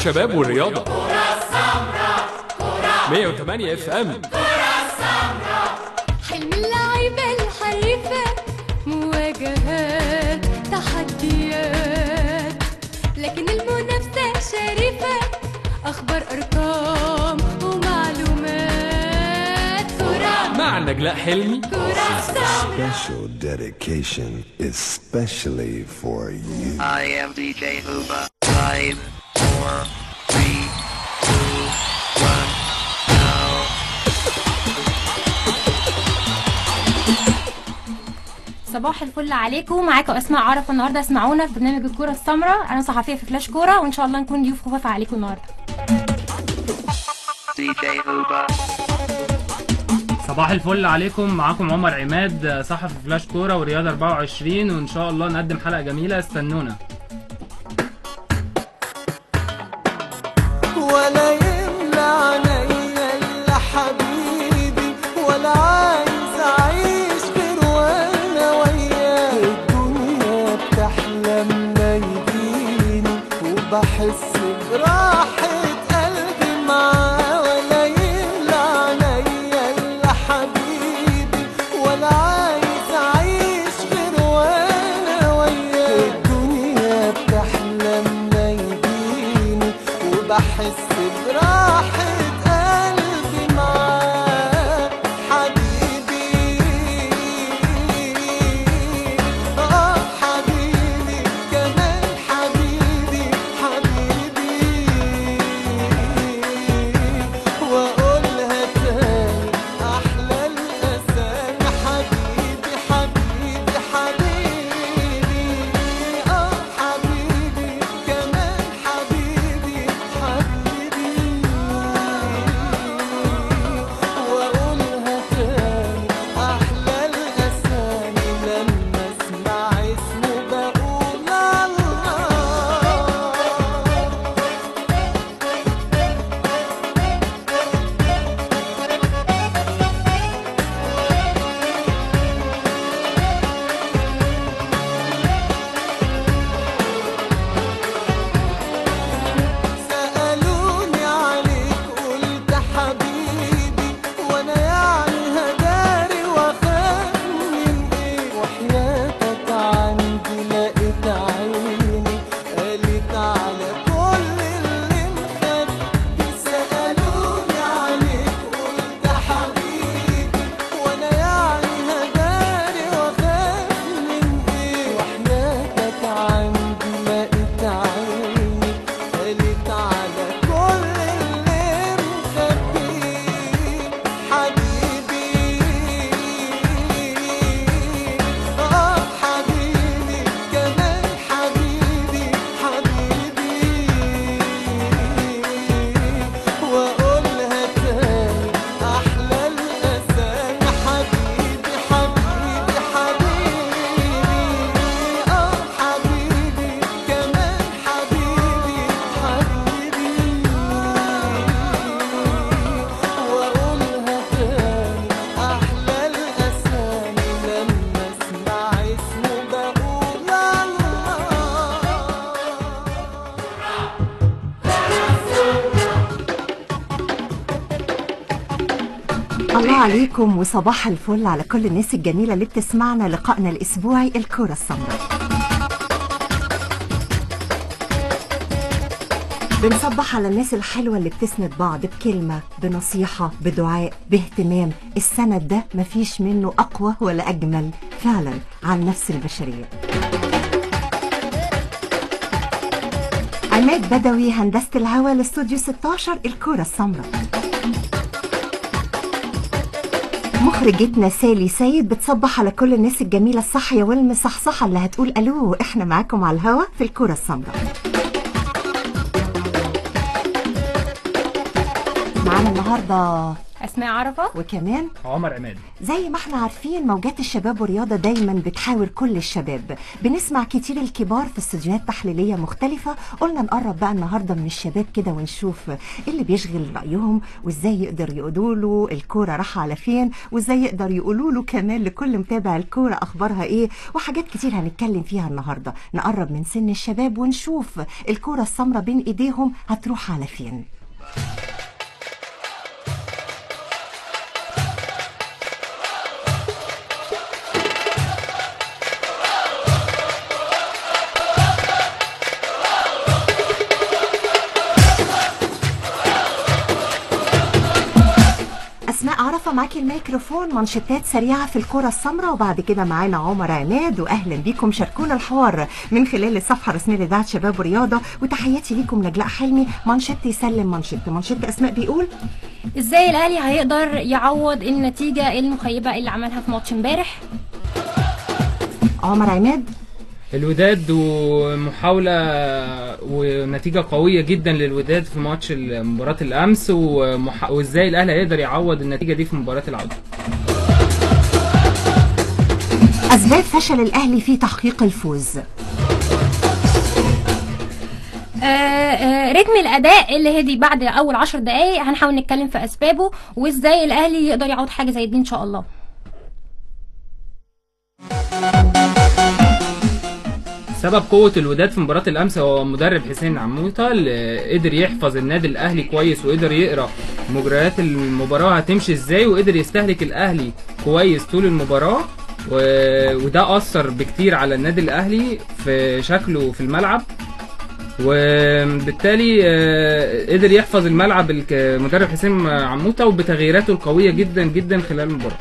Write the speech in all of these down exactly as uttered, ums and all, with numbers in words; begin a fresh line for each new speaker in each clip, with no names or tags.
الشباب والرياضة. كرة السمراء مية وتمانية اف ام.
كرة السمراء حلم اللعيبة الحريفة، مواجهات تحديات، لكن المنافسة شريفة، أخبار أرقام ومعلومات. كرة
مع نجلاء حلمي.
كرة السمراء.
Special dedication especially for you.
I am دي جي Uba. Five, four, three, two, one, now.
صباح الفل عليكم، معاكم اسماء عرفة. النهارده اسمعونا في برنامج الكرة السمراء. انا صحفية في فلاش كورة، وان شاء الله نكون ضيوف خفاف عليكم النهارده.
دي جي Uba.
صباح الفل عليكم، معاكم عمر عماد، صحفي فلاش كوره ورياضه أربعة وعشرين، وان شاء الله نقدم حلقه جميله، استنونا.
ولا يملى عينيا الا حبيبي، ولا عايز اعيش غير وانا وياه. الدنيا بتحلم ما يجيني، وبحس براحه قلبي معاه. بحس براحة قلبي معاك حبيبي، آه حبيبي كمان حبيبي حبيبي، وأقولها تاني أحلى الأسامي حبيبي حبيبي حبيبي، آه حبيبي كمان حبيبي حبيبي، وأقولها تاني أحلى الأسامي، لما أسمع اسمه بقول الله. سألوني عليك قلت حبيبي، وانا يعني هداري واخاف من ايه، وحياتك عندي لقيت عيني قالت على كل اللي مخبي. سألوني عليك قلت حبيبي، وانا يعني هداري واخاف من ايه، وحياتك عندي لقيت عيني قالت على كل اللي مخبي. حبيبي آه حبيبي كمان حبيبي حبيبي، وأقولها تاني أحلى الأسامي حبيبي حبيبي حبيبي، آه حبيبي كمان حبيبي حبيبي، وأقولها تاني أحلى الأسامي، لما أسمع اسمه بقول الله.
الله عليكم وصباح الفل على كل الناس الجميلة اللي بتسمعنا. لقائنا الأسبوعي الكرة السمراء، بنصبح على الناس الحلوة اللي بتسند بعض بكلمة، بنصيحة، بدعاء، باهتمام. السند ده مفيش منه أقوى ولا أجمل فعلا على النفس البشرية. عماد بدوي، هندسة الهوا، الاستوديو ستاشر الكرة السمراء. مخرجتنا سالي سيد بتصبح على كل الناس الجميلة الصحية والمصحصحة اللي هتقول ألو، احنا معاكم على الهوا في الكرة السمراء. معانا النهاردة
اسماء عرفه
وكمان
عمر عماد.
زي ما احنا عارفين موجات الشباب والرياضة دايما بتحاور كل الشباب، بنسمع كتير الكبار في استوديوهات تحليلية مختلفة. قلنا نقرب بقى النهاردة من الشباب كده ونشوف ايه اللي بيشغل رأيهم، وازاي يقدر يقولوا له الكورة راح على فين، وازاي يقدر يقولوا له كمان لكل متابع الكورة اخبارها ايه، وحاجات كتير هنتكلم فيها النهاردة. نقرب من سن الشباب ونشوف الكورة السمراء بين ايديهم هتروح على فين. اسماء عرفه معاكي الميكروفون، منشطات سريعه في الكره السمراء، وبعد كده معانا عمر عماد. واهلا بيكم، شاركونا الحوار من خلال الصفحه الرسميه لاذاعه شباب ورياضه. وتحياتي ليكم نجلاء حلمي. منشط يسلم منشط. منشط اسماء بيقول
ازاي الاهلي هيقدر يعوض النتيجه المخيبه اللي عملها في ماتش امبارح.
عمر عماد
الوداد ومحاولة ونتيجة قوية جدا للوداد في ماتش مباراة الأمس، ومح... وإزاي الأهلي هيقدر يعوض النتيجة دي في مباراة العودة.
أسباب فشل الأهلي في تحقيق الفوز.
آه آه رتم الأداء اللي هدي بعد أول عشر دقايق، هنحاول نتكلم في أسبابه وإزاي الأهلي يقدر يعوض حاجة زي دي إن شاء الله.
سبب قوة الوداد في مباراة الأمس هو مدرب حسين عموته، اللي قدر يحفظ النادي الأهلي كويس، وقدر يقرأ مجريات المباراة هتمشي ازاي، وقدر يستهلك الأهلي كويس طول المباراة، و... وده أثر بكتير على النادي الأهلي في شكله في الملعب، وبالتالي قدر يحفظ الملعب المدرب حسين عموته وبتغييراته القوية جدا جدا خلال المباراة.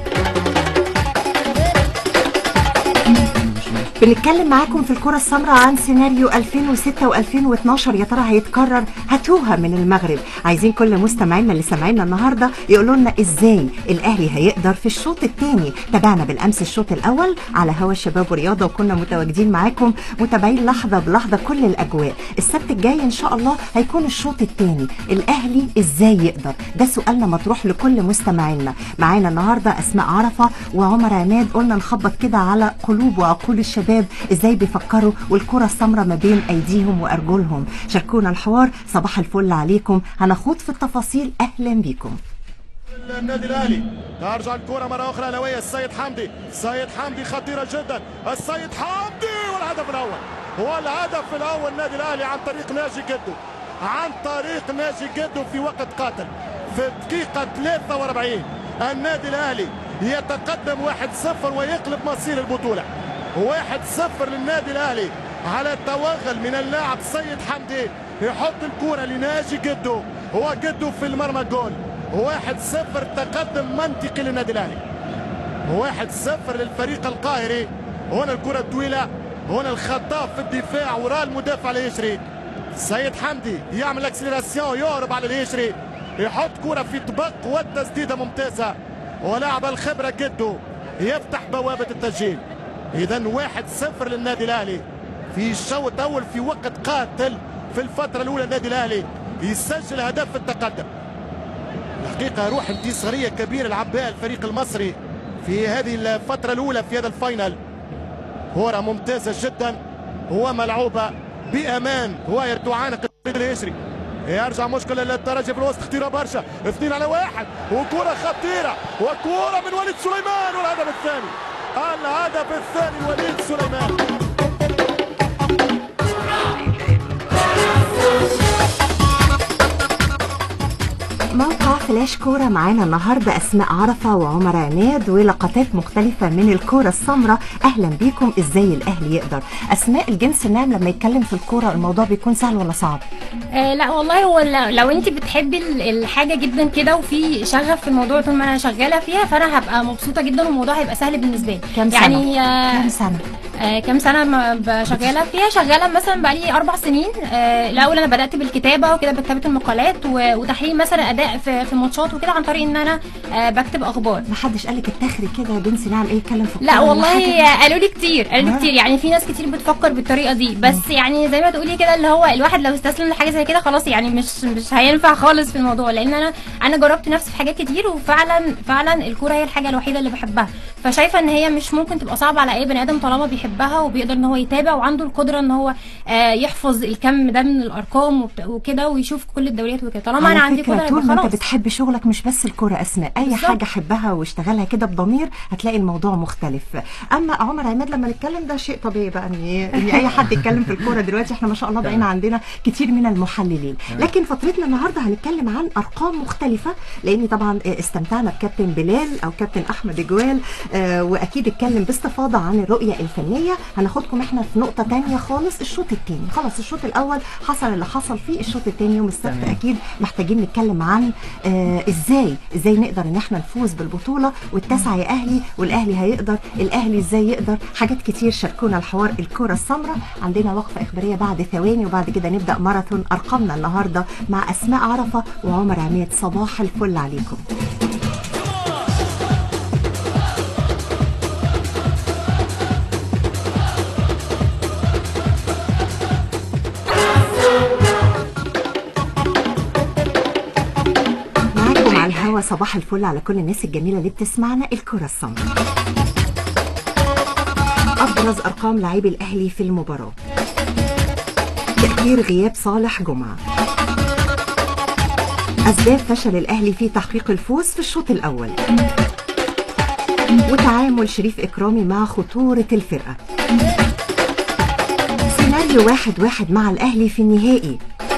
بنتكلم معاكم في الكرة السمراء عن سيناريو ألفين وستة وألفين واثناشر، يا ترى هيتكرر؟ هاتوها من المغرب. عايزين كل مستمعينا اللي سامعينا النهارده يقولوا لنا ازاي الاهلي هيقدر في الشوط الثاني. تابعنا بالامس الشوط الاول على هوا الشباب ورياضه، وكنا متواجدين معاكم متابعين لحظه بلحظه كل الاجواء. السبت الجاي ان شاء الله هيكون الشوط الثاني، الاهلي ازاي يقدر؟ ده سؤالنا مطروح لكل مستمعينا. معانا النهارده اسماء عرفه وعمر عماد، قلنا نخبط كده على قلوب وعقول الشباب ازاي بيفكروا والكرة السمراء ما بين ايديهم وارجلهم. شاركونا الحوار. صباح الفل عليكم، هنخوض في التفاصيل. اهلا بيكم.
النادي الاهلي ترجع الكرة مرة اخرى لوية السيد حمدي. السيد حمدي خطيرة جدا. السيد حمدي والهدف الاول، هو الهدف الاول النادي الاهلي عن طريق ناجي جدو، عن طريق ناجي جدو في وقت قاتل في الدقيقة ثلاثة وأربعين. النادي الاهلي يتقدم واحد صفر ويقلب مصير البطولة. واحد صفر للنادي الاهلي على توغل من اللاعب سيد حمدي، يحط الكرة لناجي جدو، هو جدو في المرمى جول. واحد صفر تقدم منطقي للنادي الاهلي، واحد صفر للفريق القاهري. هنا الكرة الطويلة، هنا الخطا في الدفاع وراء المدافع اليشري. سيد حمدي يعمل اكسلراسيون، يهرب على اليشري، يحط كرة في طبق والتسديدة ممتازة، ولاعب الخبرة جدو يفتح بوابة التسجيل. إذا واحد صفر للنادي الأهلي في الشوط الأول في وقت قاتل. في الفترة الأولى النادي الأهلي يسجل هدف التقدم. الحقيقة روح انتصارية كبيرة لعب بها الفريق المصري في هذه الفترة الأولى في هذا الفاينل. كرة ممتازة جدا وملعوبة بأمان، واير تعانق اليشري، يرجع مشكلة للترجي في الوسط، خطيرة برشا، اثنين على واحد وكرة خطيرة وكرة من وليد سليمان والهدف الثاني. الهدف الثاني وليد سليمان.
موقع فلاش كورة معانا النهاردة أسماء عرفة وعمر عماد ولقطات مختلفة من الكورة السمراء. أهلا بيكم. إزاي الأهلي يقدر؟ أسماء، الجنس الناعم لما يتكلم في الكورة الموضوع بيكون سهل ولا صعب؟
آه لا والله، هو لو انت بتحبي الحاجة جدا كده وفي شغف في الموضوع طول ما انا شغالة فيها، فانا هبقى مبسوطة جدا والموضوع هيبقى سهل بالنسبة لي.
كام سنة؟
يعني
آه كام سنة؟
آه كام سنة شغالة فيها؟ شغالة مثلا بقالي أربع سنين. آه الأول أنا بدأت بالكتابة وكده، بكتابة المقالات وتحليل مثلا أداء في في الماتشات وكده عن طريق ان انا آه بكتب اخبار.
ما حدش قال لك اتخري كده يا بنسي نعمل ايه يتكلم في
لا
الكورة ولا
والله
حاجة؟
قالوا لي كتير قالوا لي كتير يعني في ناس كتير بتفكر بالطريقه دي، بس يعني زي ما تقولي كده اللي هو الواحد لو استسلم لحاجه زي كده خلاص يعني مش مش هينفع خالص في الموضوع، لان انا انا جربت نفسي في حاجات كتير وفعلا فعلا الكوره هي الحاجه الوحيده اللي بحبها، فشايفه ان هي مش ممكن تبقى صعبه على اي بني ادم طالما بيحبها وبيقدر ان هو يتابع وعنده القدره ان هو آه يحفظ الكم ده من الارقام وكده ويشوف كل الدوريات وكده. طالما انا عندي قدره
طول ما
خلاص.
انت بتحب شغلك مش بس الكوره اسماء، اي بالزبط. حاجه حبها واشتغلها كده بضمير هتلاقي الموضوع مختلف. اما عمر عماد لما نتكلم ده شيء طبيعي بقى ان ان اي حد يتكلم في الكوره دلوقتي، احنا ما شاء الله بقينا عندنا كتير من المحللين، لكن فترتنا النهارده هنتكلم عن ارقام مختلفه، لان طبعا استمتعنا بكابتن بلال او كابتن احمد جوال آه واكيد اتكلم باستفاضه عن الرؤيه الفنيه. هناخدكم احنا في نقطه ثانيه خالص، الشوط الثاني خلاص، الشوط الاول حصل اللي حصل فيه، الشوط الثاني يوم السبت اكيد محتاجين نتكلم عن آه ازاي ازاي نقدر ان احنا نفوز بالبطوله والتسعه يا اهلي، والاهلي هيقدر، الاهلي ازاي يقدر، حاجات كتير. شاركونا الحوار الكره السمراء. عندنا وقفه اخباريه بعد ثواني وبعد كده نبدا ماراثون ارقامنا النهارده مع اسماء عرفه وعمر عماد. صباح الفل عليكم. على الهوا صباح الفل على كل الناس الجميلة اللي بتسمعنا. الكرة السمراء، أبرز أرقام لاعبي الأهلي في المباراة: تأثير غياب صالح جمعة، أسباب فشل الأهلي في تحقيق الفوز في الشوط الأول، وتعامل شريف إكرامي مع خطورة الفرقة، سيناريو واحد واحد مع الأهلي في النهائي.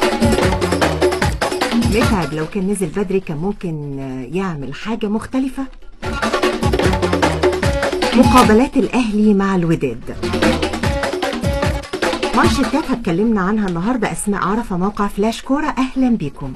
متعب لو كان نزل بدري كان ممكن يعمل حاجة مختلفة. مقابلات الأهلي مع الوداد، مانشيتات هتكلمنا عنها النهاردة أسماء عرفة موقع فلاش كورة. أهلا بيكم.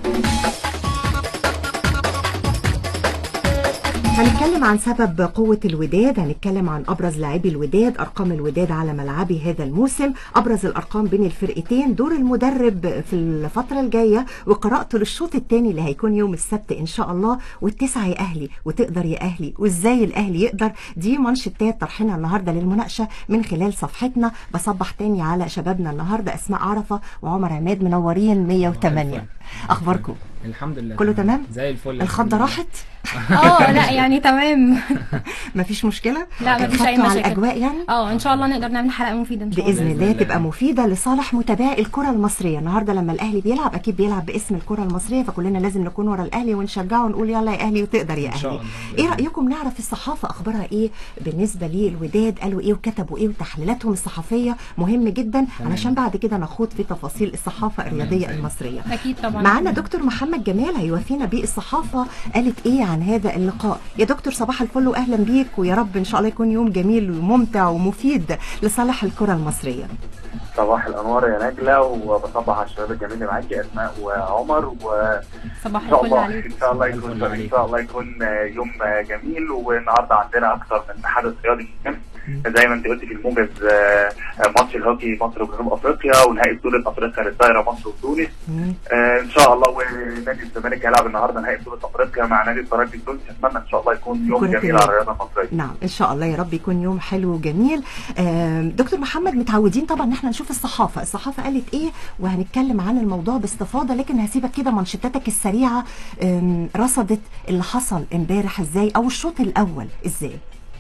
هنتكلم عن سبب قوة الوداد، هنتكلم عن أبرز لاعبي الوداد، أرقام الوداد على ملعبي هذا الموسم، أبرز الأرقام بين الفرقتين، دور المدرب في الفترة الجاية، وقراءته للشوط الثاني اللي هيكون يوم السبت إن شاء الله، والتسعة يا أهلي وتقدر يا أهلي وإزاي الأهلي يقدر. دي مانشيتات طرحنا النهاردة للمناقشة من خلال صفحتنا. بصبح تاني على شبابنا النهاردة أسماء عرفة وعمر عماد، منورين مية وثمانية. أخباركم؟
الحمد لله
كله تمام؟
زي الفل.
الخضة راحت؟
اه لا يعني تمام.
مفيش مشكله؟
لا مفيش اي مشاكل.
على الاجواء يعني؟
اه ان شاء الله نقدر نعمل حلقه مفيده ان شاء الله
باذن الله، تبقى مفيده لصالح متابعي الكره المصريه. النهارده لما الاهلي بيلعب اكيد بيلعب باسم الكره المصريه، فكلنا لازم نكون ورا الاهلي ونشجعه ونقول يلا يا اهلي وتقدر يا اهلي. ايه رايكم نعرف الصحافه اخبارها ايه بالنسبه للوداد؟ قالوا ايه وكتبوا ايه وتحليلاتهم الصحفيه مهم جدا علشان بعد كده نخوض في تفاصيل الصحافه الرياضيه المصريه.
اكيد طبعا.
معانا دكتور محمد جمال هيوافينا بالصحافه قالت ايه عن هذا اللقاء. يا دكتور صباح الفل واهلا بيك، ويا رب ان شاء الله يكون يوم جميل وممتع ومفيد لصالح الكره المصريه.
صباح الانوار يا نجله، وبصبح على الشباب الجميل اللي معاكي اسماء وعمر، و
صباح الفل عليك.
ان شاء الله يكون ان شاء الله يكون يوم جميل. والنهارده عندنا اكثر من حدث رياضي مهم زي ما انت قلتي في الموجز، ماتش الهوكي مصر وجنوب افريقيا، ونهائي بطوله افريقيا للطايره مصر وتونس ان شاء الله، ونادي الزمالك هيلعب النهارده نهائي بطوله افريقيا مع نادي الترجي التونسي. اتمنى ان شاء الله يكون يوم جميل على الرياضه المصريه.
نعم ان شاء الله، يا رب يكون يوم حلو وجميل. دكتور محمد، متعودين طبعا ان احنا نشوف الصحافه، الصحافه قالت ايه وهنتكلم عن الموضوع باستفاضه، لكن هسيبك كده منشطاتك السريعه، رصدت اللي حصل امبارح ازاي او الشوط الاول ازاي؟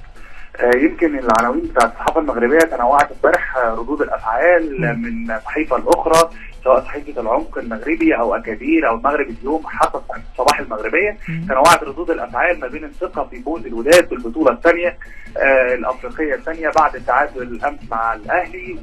يمكن العناوين بتاعت الصحافه المغربيه تنوعت امبارح ردود الافعال من صحيفه لاخرى، سواء صحيفه العمق المغربي او اكادير او المغرب اليوم حتى صباح المغربيه. تنوعت ردود الافعال ما بين الثقه في فوز الوداد بالبطوله الثانيه آه الافريقيه الثانيه بعد التعادل الامس مع الاهلي،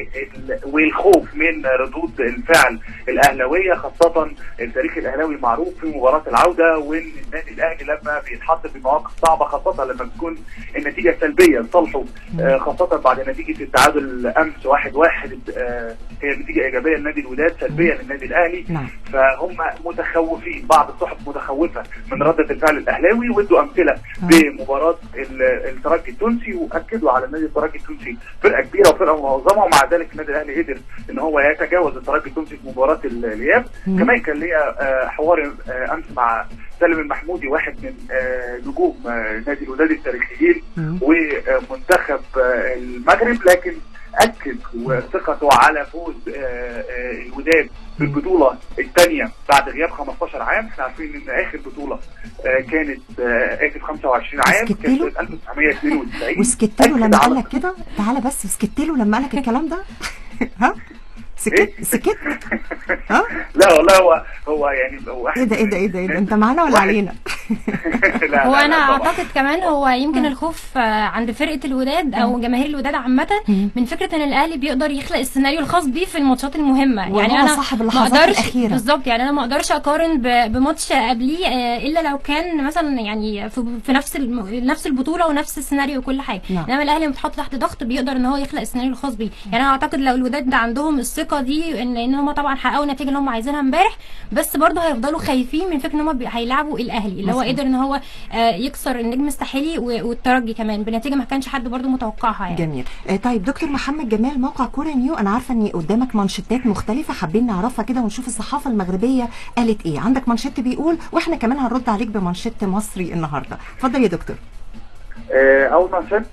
والخوف من ردود الفعل الاهلاويه، خاصه التاريخ الاهلاوي معروف في مباراه العوده، وان النادي الاهلي لما بيتحط في مواقف صعبه خاصه لما بتكون النتيجه سلبيه لصالحه، آه خاصه بعد نتيجه التعادل امس واحد واحد آه هي نتيجه ايجابيه لنادي الوداد سلبيه للنادي الاهلي.
نعم.
فهم متخوفين، بعض الصحف متخوفه من رده الفعل الاهلاوي، وادوا امثله بمباراه الترجي التونسي، واكدوا على النادي الترجي التونسي فرقه كبيره وفرقه منظمه، ومع ذلك النادي الاهلي قدر ان هو يتجاوز الترجي التونسي في مباراه الاياب. كمان كان ليا حوار امس مع سالم المحمودي، واحد من نجوم نادي الوداد التاريخيين ومنتخب المغرب، لكن اكد ثقته على فوز الوداد بالبطوله الثانيه بعد غياب خمستاشر عام. احنا عارفين ان اخر بطوله كانت اسف خمسة وعشرين عام، كانت سنه ألف وتسعمية اتنين وتسعين.
وسكت له لما قال لك كده؟ تعالى بس، سكت له لما قال لك الكلام ده؟ ها؟ سكت سكت ها؟
لا والله هو هو يعني هو
ايه ده ايه ده ايه ده, إيه ده؟ انت معانا ولا علينا؟
هو انا اعتقد كمان هو يمكن الخوف عند فرقه الوداد او جماهير الوداد عامه من فكره ان الاهلي بيقدر يخلق السيناريو الخاص بيه في الماتشات المهمه. يعني انا
صاحب اللحظات الاخيره
بالظبط، يعني انا ما اقدرش اقارن بماتش قبليه الا لو كان مثلا يعني في نفس نفس البطوله ونفس السيناريو وكل حاجه. انما الاهلي متحط تحت ضغط بيقدر ان هو يخلق السيناريو الخاص بيه. يعني انا اعتقد لو الوداد ده عندهم الثقه دي ان ان هم طبعا حققوا النتيجه اللي هم عايزينها امبارح، بس برضه هيفضلوا خايفين من فكره ان هم هيلعبوا الاهلي اللي هو قدر ان هو يكسر النجم الساحلي والترجي كمان بنتيجه ما كانش حد برضو متوقعها يعني.
جميل. طيب دكتور محمد جمال، موقع كوره نيو، انا عارفه ان قدامك مانشيتات مختلفه حابين نعرفها كده ونشوف الصحافه المغربيه قالت ايه. عندك مانشيت بيقول واحنا كمان هنرد عليك بمانشيت مصري النهارده. اتفضل يا دكتور.
اول مانشيت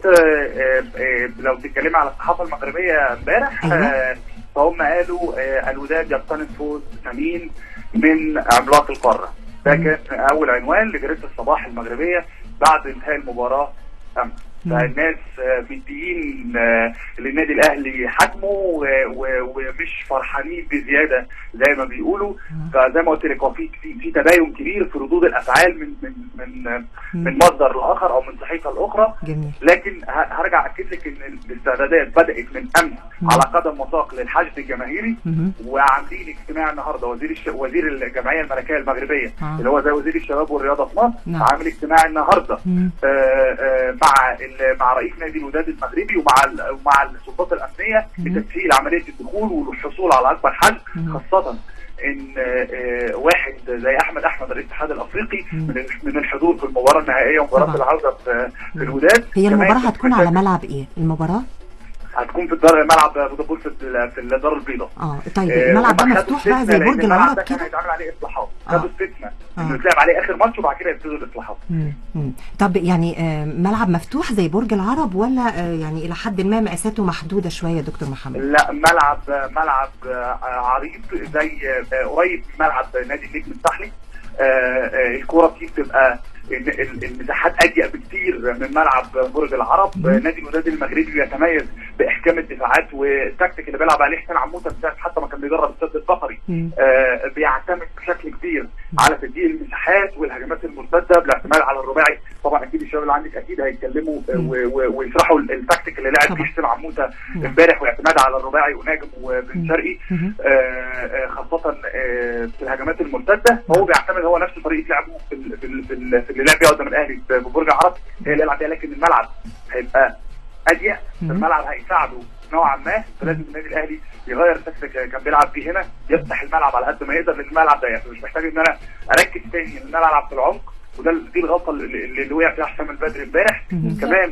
لو بتتكلمي على الصحافه المغربيه امبارح، أيوة. فهم قالوا الوداد يقتنص فوز ثمين من عملاق القاره. ده كان اول عنوان لجريده الصباح المغربيه بعد انتهاء المباراه امس. فالناس مديين للنادي الاهلي حجمه ومش فرحانين بزياده زي ما بيقولوا. فزي ما قلت لك هو في في تباين كبير في ردود الافعال من من من من مصدر لاخر او من صحيفه لاخرى. لكن هرجع اكد لك ان الاستعدادات بدات من امس على قدم وساق للحشد الجماهيري، وعاملين اجتماع النهارده وزير الش... وزير الجمعيه الملكيه المغربيه اللي هو زي وزير الشباب والرياضه في مصر عامل اجتماع النهارده مع مع رئيس نادي الوداد المغربي ومع مع السلطات الامنيه لتسهيل عمليه الدخول والحصول على اكبر حجم، خاصه ان واحد زي احمد احمد رئيس الاتحاد الافريقي من الحضور في المباراه النهائيه ومباراه العوده في الوداد.
هي المباراه هتكون على ملعب ايه؟ المباراه
هتكون في الدار ملعب بودابول في في الدار البيضاء.
اه طيب الملعب ده مفتوح بقى زي برج العرب كده؟
كان هيتعمل عليه اصلاحات، خدوا استثناء انه يتلعب عليه اخر ماتش وبعد كده يبتدوا الاصلاحات.
طب يعني آه ملعب مفتوح زي برج العرب ولا آه يعني الى حد ما مقاساته محدوده شويه يا دكتور محمد؟
لا ملعب ملعب آه عريض زي آه قريب من ملعب نادي النجم الساحلي. آه آه الكوره فيه بتبقى المساحات اضيق بكتير من ملعب برج العرب. نادي الوداد المغربي بيتميز باحكام الدفاعات والتكتيك اللي بيلعب عليه حسين عموته، حتى ما كان بيجرب السد الفقري. آه بيعتمد بشكل كبير على تسجيل المساحات والهجمات المرتده بالاعتماد على الرباعي. طبعا اكيد الشباب اللي عندك اكيد هيتكلموا ويشرحوا التكتيك اللي لعب فيه حسين عموته امبارح واعتماد على الرباعي وناجم وبن شرقي، آه خاصه آه في الهجمات المرتده. فهو بيعتمد هو نفس طريقه لعبه في ال في ال في, ال في اللي لعب بيها قدام الاهلي في برج العرب هي اللي يلعب بيها، لكن الملعب هيبقى اضيق، الملعب هيساعده نوعا ما. فلازم النادي الاهلي يغير التكتيك كان بيلعب فيه هنا، يفتح الملعب على قد ما يقدر لان الملعب ضيق، مش محتاج ان انا اركز تاني ان انا العب في العمق. وده دي الغلطه اللي, اللي وقع فيها حسام البدري امبارح كمان.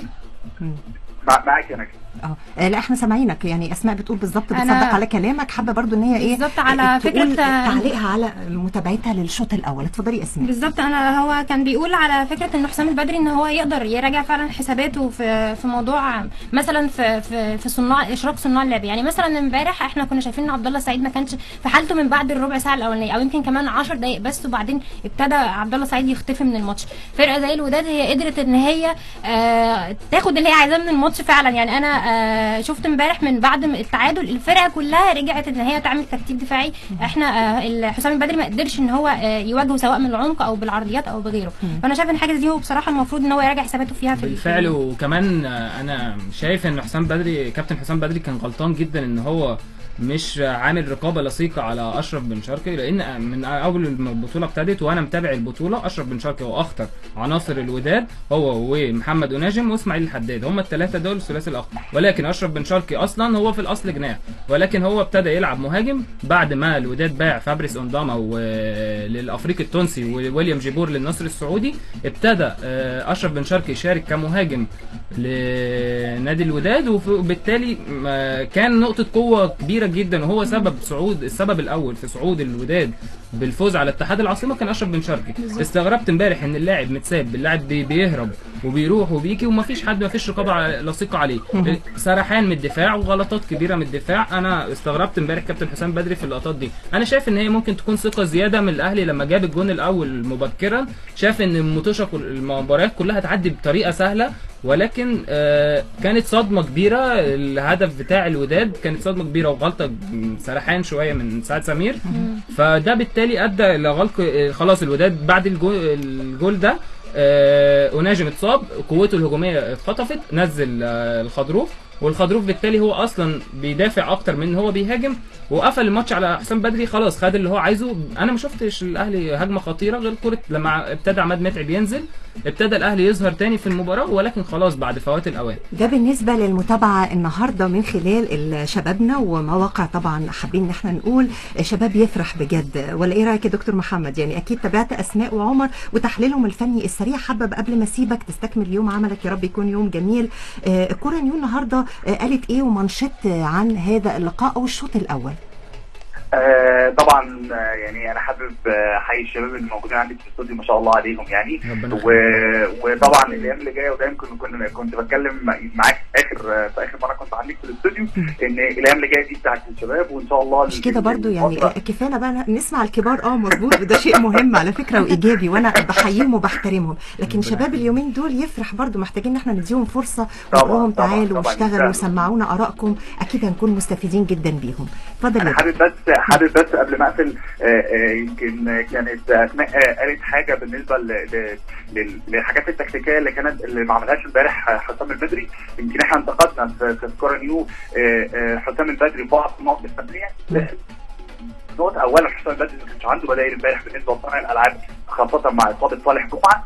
معاك يا نجم.
اه لا احنا سامعينك، يعني اسماء بتقول بالظبط بتصدق على كلامك، حابه برضو ان هي ايه
بالظبط على فكره
تعليقها على متابعتها للشوط الاول. اتفضلي اسماء.
بالظبط انا هو كان بيقول على فكره ان حسام البدري ان هو يقدر يراجع فعلا حساباته في في موضوع مثلا في في, في صناع اشراك صناع اللعب. يعني مثلا امبارح احنا كنا شايفين ان عبد الله السعيد ما كانش في حالته من بعد الربع ساعه الاولانيه او يمكن كمان عشر دقائق بس، وبعدين ابتدى عبد الله السعيد يختفي من الماتش. فرقه زي الوداد هي قدرت ان هي آه تاخد اللي هي عايزاه من الماتش فعلا. يعني انا آه شفت امبارح من بعد التعادل الفرقه كلها رجعت ان هي تعمل تكتيك دفاعي. احنا آه حسام البدري ما قدرش ان هو آه يواجهه سواء من العمق او بالعرضيات او بغيره. فانا شايف ان حاجه دي هو بصراحه المفروض ان هو يراجع حساباته فيها في
بالفعل. وكمان انا شايف ان حسام بدري كابتن حسام بدري كان غلطان جدا ان هو مش عامل رقابه لصيقه على اشرف بن شرقي، لان من اول البطوله ابتدت وانا متابع البطوله اشرف بن شرقي هو اخطر عناصر الوداد، هو ومحمد وناجم واسماعيل الحداد، هم الثلاثه دول الثلاثي الاخضر. ولكن اشرف بن شرقي اصلا هو في الاصل جناح، ولكن هو ابتدى يلعب مهاجم بعد ما الوداد باع فابريس اونداما للافريقي التونسي وويليام جيبور للنصر السعودي. ابتدى اشرف بن شرقي يشارك كمهاجم لنادي الوداد، وبالتالي كان نقطه قوه كبيره جدا، وهو سبب صعود السبب الاول في صعود الوداد بالفوز على اتحاد العاصمه كان اشرف بن شرقي. استغربت امبارح ان اللاعب متساب، اللاعب بيهرب وبيروح وبيجي ومفيش حد، مفيش رقابه لصيقه عليه، سرحان من الدفاع وغلطات كبيره من الدفاع. انا استغربت امبارح كابتن حسام بدري في اللقطات دي. انا شايف ان هي ممكن تكون ثقه زياده من الاهلي لما جاب الجون الاول مبكرا، شاف ان المطوشه المباريات كلها تعدي بطريقه سهله، ولكن آه كانت صدمه كبيره. الهدف بتاع الوداد كانت صدمه كبيره وغلطه سرحان شويه من سعد سمير، فده بالتالي ادى الى غلق. خلاص الوداد بعد الجول, الجول ده آه وناجم اتصاب، قوته الهجوميه اتخطفت، نزل آه الخضروف، والخضروف بالتالي هو اصلا بيدافع اكتر من ان هو بيهاجم، وقفل الماتش على حسام بدري. خلاص خد اللي هو عايزه. انا ما شفتش الاهلي هجمه خطيره غير كره لما ابتدى عماد متعب ينزل، ابتدى الاهلي يظهر تاني في المباراه، ولكن خلاص بعد فوات الاوان.
ده بالنسبه للمتابعه النهارده من خلال شبابنا ومواقع، طبعا حابين ان احنا نقول شباب يفرح بجد. ولا ايه رايك يا دكتور محمد؟ يعني اكيد تابعت اسماء وعمر وتحليلهم الفني السريع. حابب قبل ما اسيبك تستكمل يوم عملك، يا رب يكون يوم جميل. الكوره نيو النهارده قالت ايه ومنشط عن هذا اللقاء او الشوط الاول؟
آه طبعا آه يعني انا حابب احيي آه الشباب اللي موجودين عندي في الاستوديو، ما شاء الله عليهم يعني. و... وطبعا الايام اللي جايه، ودايما كنت كنت كنت بتكلم معاك اخر آه في اخر مره كنت عندك في الاستوديو ان الايام اللي جايه دي بتاعت الشباب، وان شاء الله
مش كده برضو يعني كفانا بقى نسمع الكبار. اه مظبوط، وده شيء مهم على فكره وايجابي، وانا بحييهم وبحترمهم، لكن شباب اليومين دول يفرح برضو، محتاجين ان احنا نديهم فرصه ونقول لهم تعالوا واشتغلوا وسمعونا ارائكم، اكيد هنكون مستفيدين جدا بيهم. اتفضل.
انا حابب بس حابب بس قبل ما اقفل يمكن كانت اسماء قالت حاجه بالنسبه للحاجات التكتيكيه اللي كانت اللي ما عملهاش امبارح حسام البدري. يمكن احنا انتقدنا في سكور نيو حسام البدري في بعض النقط الفنيه. نقطة أولا حسام البدري ما كانش عنده بدائل امبارح بالنسبة لصانع الألعاب، خاصة مع إصابة صالح جمعة.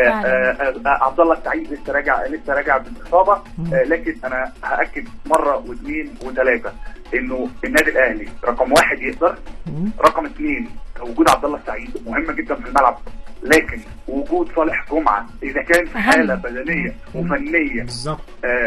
عبد الله السعيد لسه راجع لسه راجع بالإصابة. لكن أنا هأكد مرة واثنين وثلاثة إنه النادي الأهلي رقم واحد يقدر، رقم اثنين وجود عبد الله السعيد مهم جدا في الملعب، لكن وجود صالح جمعة إذا كان في حالة بدنية وفنية بالظبط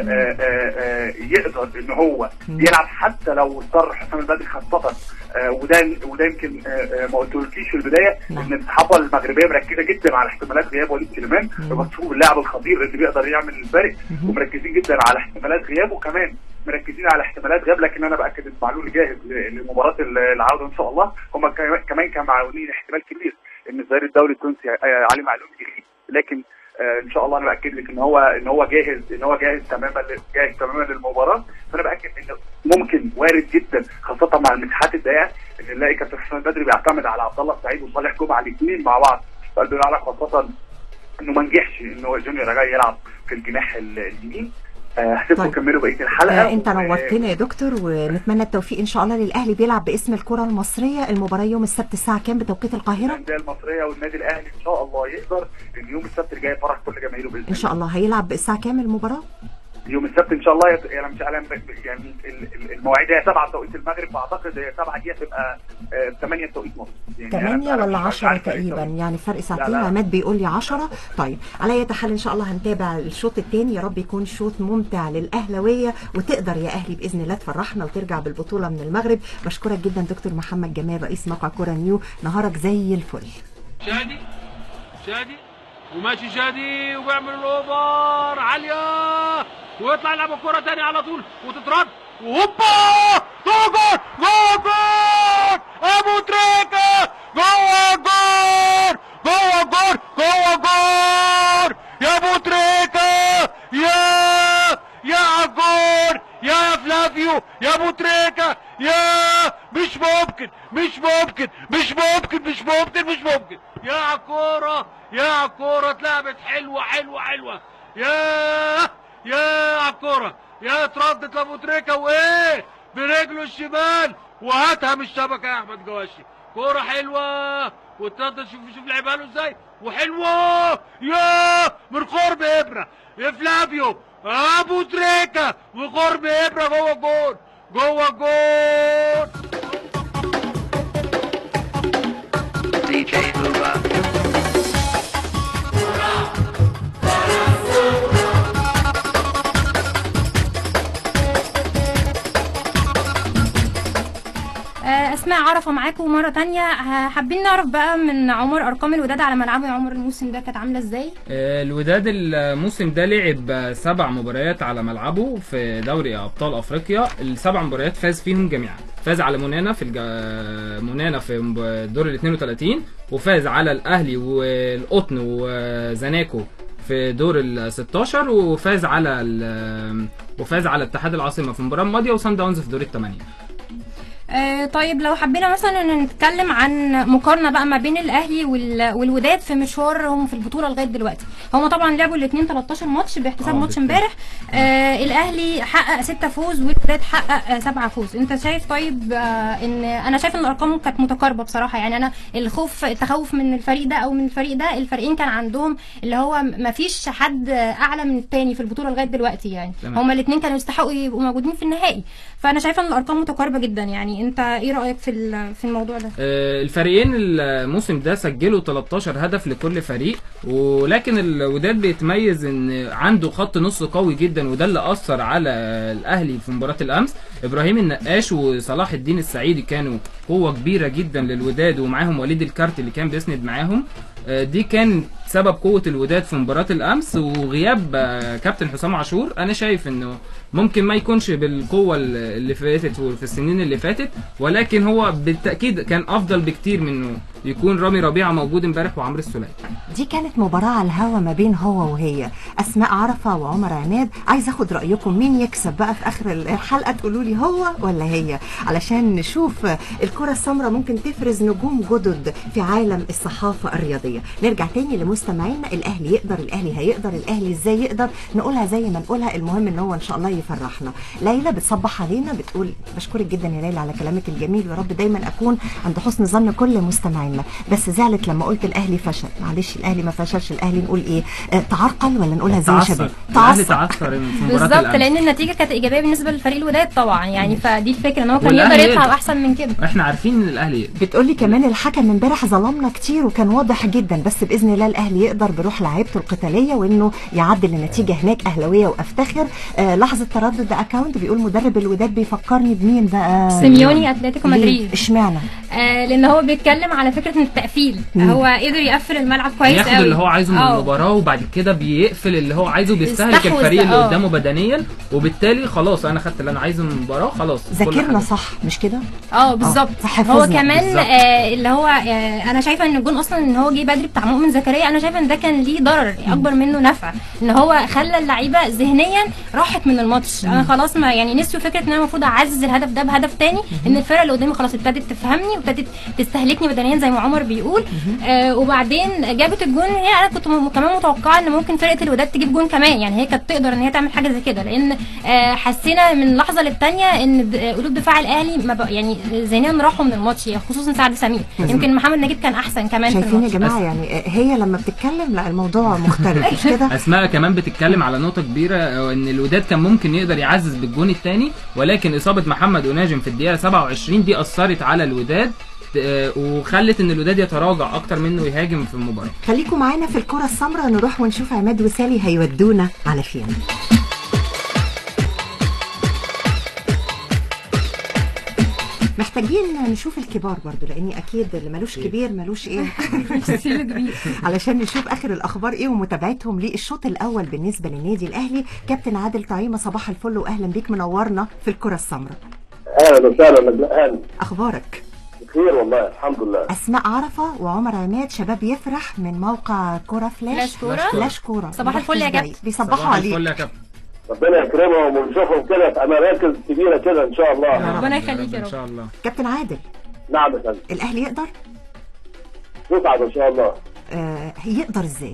يقدر إن هو يلعب، حتى لو اضطر حسام البدري خاصة. وده وده يمكن ما قلتلكيش في البدايه ان الصحافه المغربيه مركزه جدا على احتمالات غياب وليد سليمان، ومشهور اللاعب الخطير اللي بيقدر يعمل الفارق، ومركزين جدا على احتمالات غيابه، وكمان مركزين على احتمالات غياب. لكن انا باكد ان معلول جاهز لمباراه العوده ان شاء الله. هم كمان كانوا معلولين احتمال كبير ان الظهير الدولي التونسي علي معلول يغيب، لكن آه ان شاء الله انا باكد لك ان هو ان هو جاهز ان هو جاهز تماما جاهز تماما للمباراه. فانا باكد ان ممكن وارد جدا خاصه مع المساحات الضيقه ان نلاقي كابتن حسام البدري بيعتمد على عبد الله السعيد وصالح جمعه الاثنين مع بعض في قلب الملعب، خاصه انه ما نجحش ان هو جونيور رجاي يلعب في الجناح اليمين. هسيبكم
طيب.
كملوا بقيه الحلقه.
آه انت نورتنا يا دكتور، ونتمنى التوفيق ان شاء الله للاهلي. بيلعب باسم الكره المصريه. المباراه يوم السبت الساعه كام بتوقيت القاهره؟
الانديه المصريه والنادي الاهلي ان شاء الله يقدر ان يوم السبت الجاي يفرح كل جماهيره باذن الله.
ان شاء الله. هيلعب الساعه كام المباراه؟
يوم السبت ان شاء الله. انا مش عارف يعني المواعيد هي سبعة توقيت المغرب، فاعتقد هي سبعة دي هتبقى ثمانية توقيت مصر.
يعني ثمانية ولا عشرة تقريبا، يعني فرق ساعتين. عماد بيقول لي عشرة. طيب على اي حال ان شاء الله هنتابع الشوط الثاني، يا رب يكون شوط ممتع للاهلاويه، وتقدر يا اهلي باذن الله تفرحنا وترجع بالبطوله من المغرب. بشكرك جدا دكتور محمد جمال رئيس موقع كوره نيو، نهارك زي الفل.
شادي شادي وماشي شادي وبيعمل الاوفر عاليه، ويطلع يلعب الكرة تاني على طول وتترد، وهوبا جول جول جول ابو تريكة جوه الجول جوه الجول جوه الجول يا ابو تريكة، يا يا عالجول يا فلافيو يا ابو تريكة، يا مش ممكن مش ممكن مش ممكن مش ممكن مش ممكن يا عالكورة يا عالكورة اتلعبت حلوة حلوة حلوة، يا يا عالكورة يا اتردت لابو تريكة، وايه برجله الشمال وهاتها من الشبكة يا احمد جواشي. كورة حلوة واتردت، شوف شوف لعبها له ازاي وحلوة، يا من قرب ابرة يا فلافيو ابو تريكه وقرب ابره جوه الجول جوه الجول.
دي جي بوبا.
اسماء عرفه معاكم مره تانية. حابين نعرف بقى من عمر ارقام الوداد على ملعبه يا عمر الموسم ده كانت عامله ازاي؟
الوداد الموسم ده لعب سبع مباريات على ملعبه في دوري ابطال افريقيا. السبع مباريات فاز فيهم جميعا. فاز على منانا في الج... منانا في دور ال اثنين وثلاثين، وفاز على الاهلي والقطن وزناكو في دور ال ستاشر، وفاز على ال... وفاز على اتحاد العاصمه في المباراه الماضيه، وصن داونز في دور الثمانيه.
آه طيب لو حبينا مثلا نتكلم عن مقارنه بقى ما بين الاهلي والوداد في مشوارهم في البطوله لغايه دلوقتي. هم طبعا لعبوا الاثنين تلتاشر ماتش باحتساب ماتش امبارح. آه الاهلي حقق ستة فوز والوداد حقق آه سبعة فوز. انت شايف طيب آه ان انا شايف ان الارقام كانت متقاربه بصراحه. يعني انا الخوف التخوف من الفريق ده او من الفريق ده، الفريقين كان عندهم اللي هو ما فيش حد اعلى من الثاني في البطوله لغايه دلوقتي. يعني هم الاثنين كانوا يستحقوا يبقوا موجودين في النهائي. فانا شايفه ان الارقام متقاربه جدا. يعني انت ايه رايك في في الموضوع ده؟
آه الفريقين الموسم ده سجلوا تلتاشر هدف لكل فريق، ولكن الوداد بيتميز ان عنده خط نص قوي جدا، وده اللي اثر على الاهلي في مباراه الامس. ابراهيم النقاش وصلاح الدين السعيدي كانوا قوه كبيره جدا للوداد، ومعاهم وليد الكارت اللي كان بيسند معاهم. آه دي كان سبب قوه الوداد في مباراه الامس. وغياب آه كابتن حسام عاشور انا شايف انه ممكن ما يكونش بالقوه اللي فاتت وفي السنين اللي فاتت، ولكن هو بالتاكيد كان افضل بكتير منه يكون رامي ربيعه موجود امبارح وعمرو السوليه.
دي كانت مباراه على الهوا ما بين هو وهي. اسماء عرفه وعمر عماد، عايز اخد رايكم مين يكسب بقى في اخر الحلقه، تقولوا لي هو ولا هي، علشان نشوف الكره السمراء ممكن تفرز نجوم جدد في عالم الصحافه الرياضيه. نرجع تاني لمستمعينا. الاهلي يقدر، الاهلي هيقدر، الاهلي ازاي يقدر، نقولها زي ما نقولها. المهم ان هو ان شاء الله يفرحنا. ليلى بتصبح علينا بتقول بشكرك جدا يا ليلى على كلامك الجميل، ويا رب دايما اكون عند حسن ظن كل مستمعينا. بس زعلت لما قلت الاهلي فشل. معلش الاهلي ما فشلش. الاهلي نقول ايه؟ آه تعرقل ولا نقولها زي شباب؟
تعثر. تعثر في مباراه
بالظبط، لان النتيجه كانت ايجابيه بالنسبه للفريق الوداد طبعا. يعني فدي الفكره ان هو كان يقدر يطلع احسن من كده.
احنا عارفين ان الاهلي.
بتقول لي كمان الحكم امبارح ظلمنا كتير وكان واضح جدا، بس باذن الله الاهلي يقدر بروح لعيبته القتاليه وانه يعدل النتيجه هناك. اهلاويه وافتخر. آه لحظه تردد اكاونت بيقول مدرب الوداد بيفكرني بمين بقى؟
سيميوني اتلتيكو مدريد.
اشمعنى؟
آه لان هو بيتكلم على فكره التقفيل. مم. هو قدر يقفل الملعب كويس
قوي، ياخد اللي هو عايزه من المباراه، وبعد كده بيقفل اللي هو عايزه، بيستهلك الفريق اللي قدامه بدنيا، وبالتالي خلاص انا خدت اللي انا عايزه من المباراه خلاص.
ذاكرنا صح مش كده؟
اه بالظبط. هو كمان آه اللي هو آه انا شايفه ان الجون اصلا ان هو جه بدري بتاع مؤمن زكريا، انا شايفه ان ده كان ليه ضرر اكبر منه نفع. ان هو خلى اللعيبه ذهنيا راحت من الماتش. انا خلاص ما يعني نسيوا فكره ان انا المفروض اعزز الهدف ده بهدف تاني، ان الفرقه اللي قدامي خلاص ابتدت تفهمني وابتدت تستهلكني بدنيا زي ما عمر بيقول. آه وبعدين جابت الجون. هي انا كنت م... كمان متوقعه ان ممكن فرقه الوداد تجيب جون كمان. يعني هي كانت تقدر ان هي تعمل حاجه زي كده، لان آه حسينا من لحظه للثانيه ان قلوب دفاع الاهلي ما ب... يعني ذهنيا راحوا من الماتش، خصوصا سعد سمير. يمكن محمد نجيب كان احسن كمان.
شايفين يا جماعه يعني هي لما بتتكلم لا الموضوع مختلف مش كده؟
اسماء كمان بتتكلم على نقطه كبيره، ان الوداد كان ممكن يقدر يعزز بالجون الثاني، ولكن اصابه محمد وناجم في الدقيقه سبعة وعشرين دي اثرت على الوداد وخلت ان الوداد يتراجع اكتر منه يهاجم في المباراه.
خليكم معانا في الكره السمراء، نروح ونشوف عماد وسالي هيودونا على فين. محتاجين نشوف الكبار برضو، لاني اكيد اللي ملوش كبير ملوش ايه علشان نشوف اخر الاخبار ايه ومتابعتهم للشوط الاول بالنسبه للنادي الاهلي. كابتن عادل طعيمه صباح الفل واهلا بيك، منورنا في الكره السمراء.
اهلا وسهلا اهلا.
اخبارك؟
بخير والله الحمد لله.
اسماء عرفه وعمر عماد شباب يفرح من موقع كوره فلاش.
فلاش كوره.
فلاش كوره.
صباح الفل يا كابتن.
بيصبحوا عليك.
الفل يا كابتن.
ربنا يكرمهم ونشوفهم كده في مراكز كبيره كده ان شاء الله.
ربنا يخليك يا رب.
ان شاء الله.
كابتن عادل.
نعم يا فندم.
الاهلي يقدر؟
يصعد ان شاء الله.
آه يقدر ازاي؟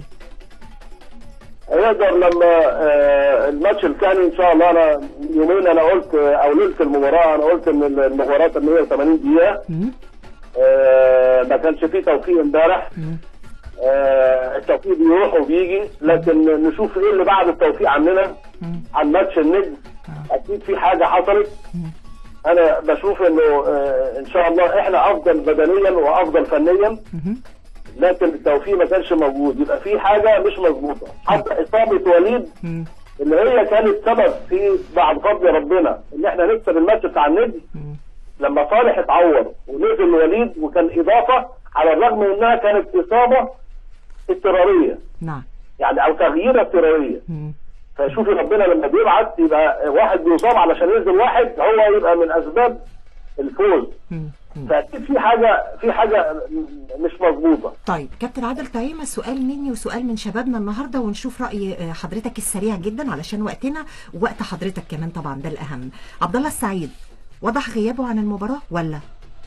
هيقدر لما آه الماتش الثاني ان شاء الله. انا يومين انا قلت او ليله المباراه انا قلت ان المباراه مية وثمانين دقيقه. آه ما كانش فيه توفيق امبارح. آه التوفيق بيروح وبيجي، لكن نشوف ايه اللي بعد التوفيق عننا. عن ماتش النجم. اكيد في حاجه حصلت. انا بشوف انه آه، ان شاء الله احنا افضل بدنيا وافضل فنيا، لكن التوفيق ما كانش موجود. يبقى في حاجه مش مظبوطه. حتى اصابه وليد اللي هي كانت سبب في بعد فضل ربنا ان احنا نكسب الماتش بتاع النجم، لما صالح اتعور ونزل وليد، وكان اضافه على الرغم من انها كانت اصابه اضطراريه.
نعم.
يعني او تغيير اضطراريه. فشوفي ربنا لما بيبعت يبقى واحد بيصاب علشان ينزل واحد، هو يبقى من اسباب الفوز. فاكيد في حاجه في حاجه مش مظبوطه.
طيب كابتن عادل طعيمه، سؤال مني وسؤال من شبابنا النهارده، ونشوف راي حضرتك السريع جدا علشان وقتنا ووقت حضرتك كمان، طبعا ده الاهم. عبد الله السعيد واضح غيابه عن المباراه ولا؟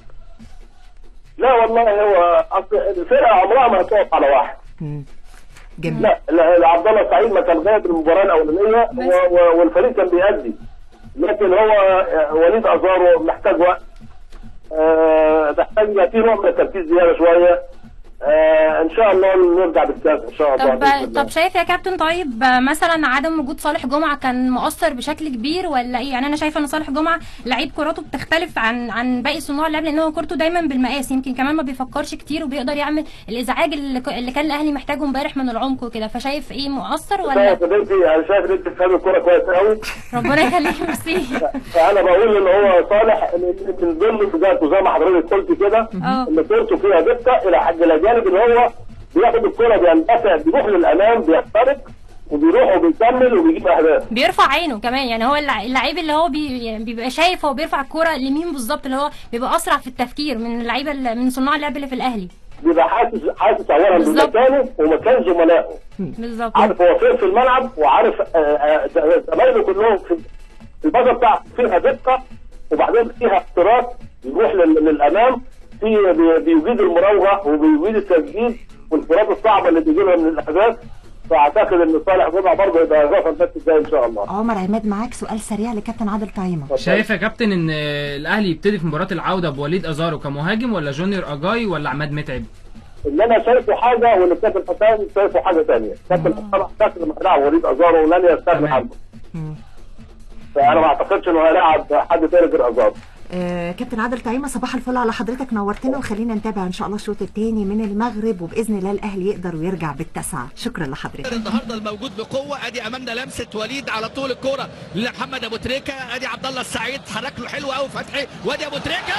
لا والله، هو اصل الفرقه عمرها ما هتقف على واحد.
جميل.
لا لا، عبد الله السعيد ما كان غايب المباراه الاولانيه والفريق كان بيأدي، لكن هو وليد ازارو محتاج وقت، آه محتاج يبقى فيه نوع من التركيز زياده شويه. آه ان شاء الله نرجع بالكاس ان شاء الله.
طب طب شايف يا كابتن، طيب مثلا عدم وجود صالح جمعه كان مؤثر بشكل كبير ولا ايه؟ يعني انا شايفه ان صالح جمعه لعيب كراته بتختلف عن عن باقي صناع اللعب، لان هو كورته دايما بالمقاس، يمكن كمان ما بيفكرش كتير وبيقدر يعمل الازعاج اللي, اللي كان الاهلي محتاجه امبارح من العمق وكده. فشايف ايه مؤثر ولا؟
شايف ان انت انا شايف ان انت بتفهمي الكوره كويس قوي.
ربنا يخليك. ميرسي.
فانا بقول ان هو صالح من ضمن اتجاهاته زي ما حضرتك قلت كده، ان كورته فيها دقه الى حد الى جانب ان هو بياخد الكرة بيندفع بيروح للامام بيخترق وبيروح وبيكمل وبيجيب اهداف،
بيرفع عينه كمان. يعني هو اللعيب اللي هو بي يعني بيبقى شايف هو بيرفع الكرة لمين بالظبط، اللي هو بيبقى اسرع في التفكير من اللعيبه من صناع اللعب اللي في الاهلي.
بيبقى حاسس حاسس اولا بمكانه ومكان زملائه
بالظبط،
عارف هو فين في الملعب، وعارف زمايله كلهم في البازه بتاعته فيها دقه، وبعدين فيها اختراق يروح للامام، في بيزيد المراوغه وبيزيد التسديد والكرات الصعبه اللي بيجيبها من الاهداف. فاعتقد ان صالح جمعه برضه يبقى اضافه الماتش الجاي ان شاء الله.
عمر عماد معاك سؤال سريع لكابتن عادل طعيمه.
شايف يا كابتن ان الاهلي يبتدي في مباراه العوده بوليد ازارو كمهاجم ولا جونيور اجاي ولا عماد متعب؟
اللي انا شايفه حاجه واللي كابتن حسام شايفه حاجه ثانيه. كابتن حسام اعتقد لما هيلاعب وليد ازارو ولن يستغنى عنه. فانا ما اعتقدش انه هيلاعب حد تاني غير ازارو.
آه، كابتن عادل طعيمه صباح الفل على حضرتك، نورتنا، وخلينا نتابع ان شاء الله الشوط الثاني من المغرب، وباذن الله الاهلي يقدر ويرجع بالتسعه. شكرا لحضرتك.
النهارده الموجود بقوه، ادي امامنا لمسه وليد على طول الكوره لمحمد ابو تريكه، ادي عبد الله السعيد حرك له حلو قوي فتحي، وادي ابو تريكه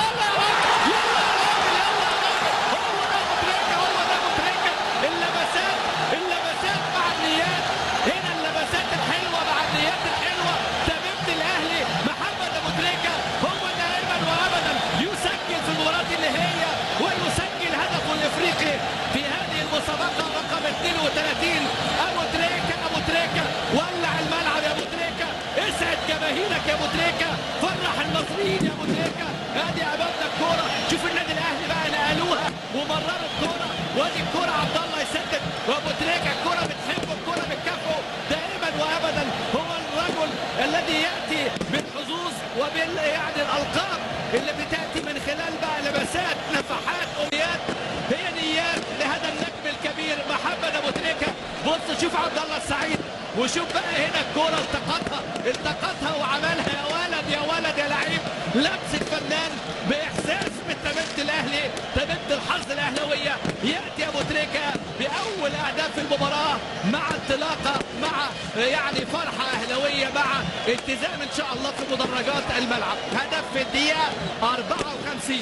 اللمسات اللمسات مع النيات، هنا اللمسات الحلوه مع النيات الحلوه تمت الاهلي. محمد ابو تريكه هو دائما وابدا يسجل في المباراه النهائيه ويسجل هدفه الافريقي في هذه المسابقه رقم اثنين وثلاثين. ابو تريكه ابو تريكه ولع الملعب يا ابو تريكه، اسعد جماهيرك يا ابو تريكه، فرح المصريين يا ابو تريكه. ادي امامنا الكوره، شوف النادي الاهلي بقى نقلوها ومرروا الكوره، وادي الكوره عبد الله يسدد، وابو تريكه الكوره بتحبه، الكوره بتكافئه دائما وابدا. هو الرجل الذي ياتي بالحظوظ وبال يعني الالقاب اللي بتاتي من خلال بقى لمسات نفحات امنيات، هي نيات لهذا النجم الكبير محمد ابو تريكه. بص شوف عبد الله السعيد، وشوف بقى هنا الكوره التقطها التقطها وعملها، يا ولد يا ولد يا لعيب، لمسه فنان باحساس من تمت الاهلي، تمت الحظ الاهلاويه. ياتي ابو تريكه باول اهداف المباراه مع انطلاقه، مع يعني فرحه اهلاويه، مع التزام ان شاء الله في مدرجات الملعب. هدف في الدقيقه أربعة وخمسين.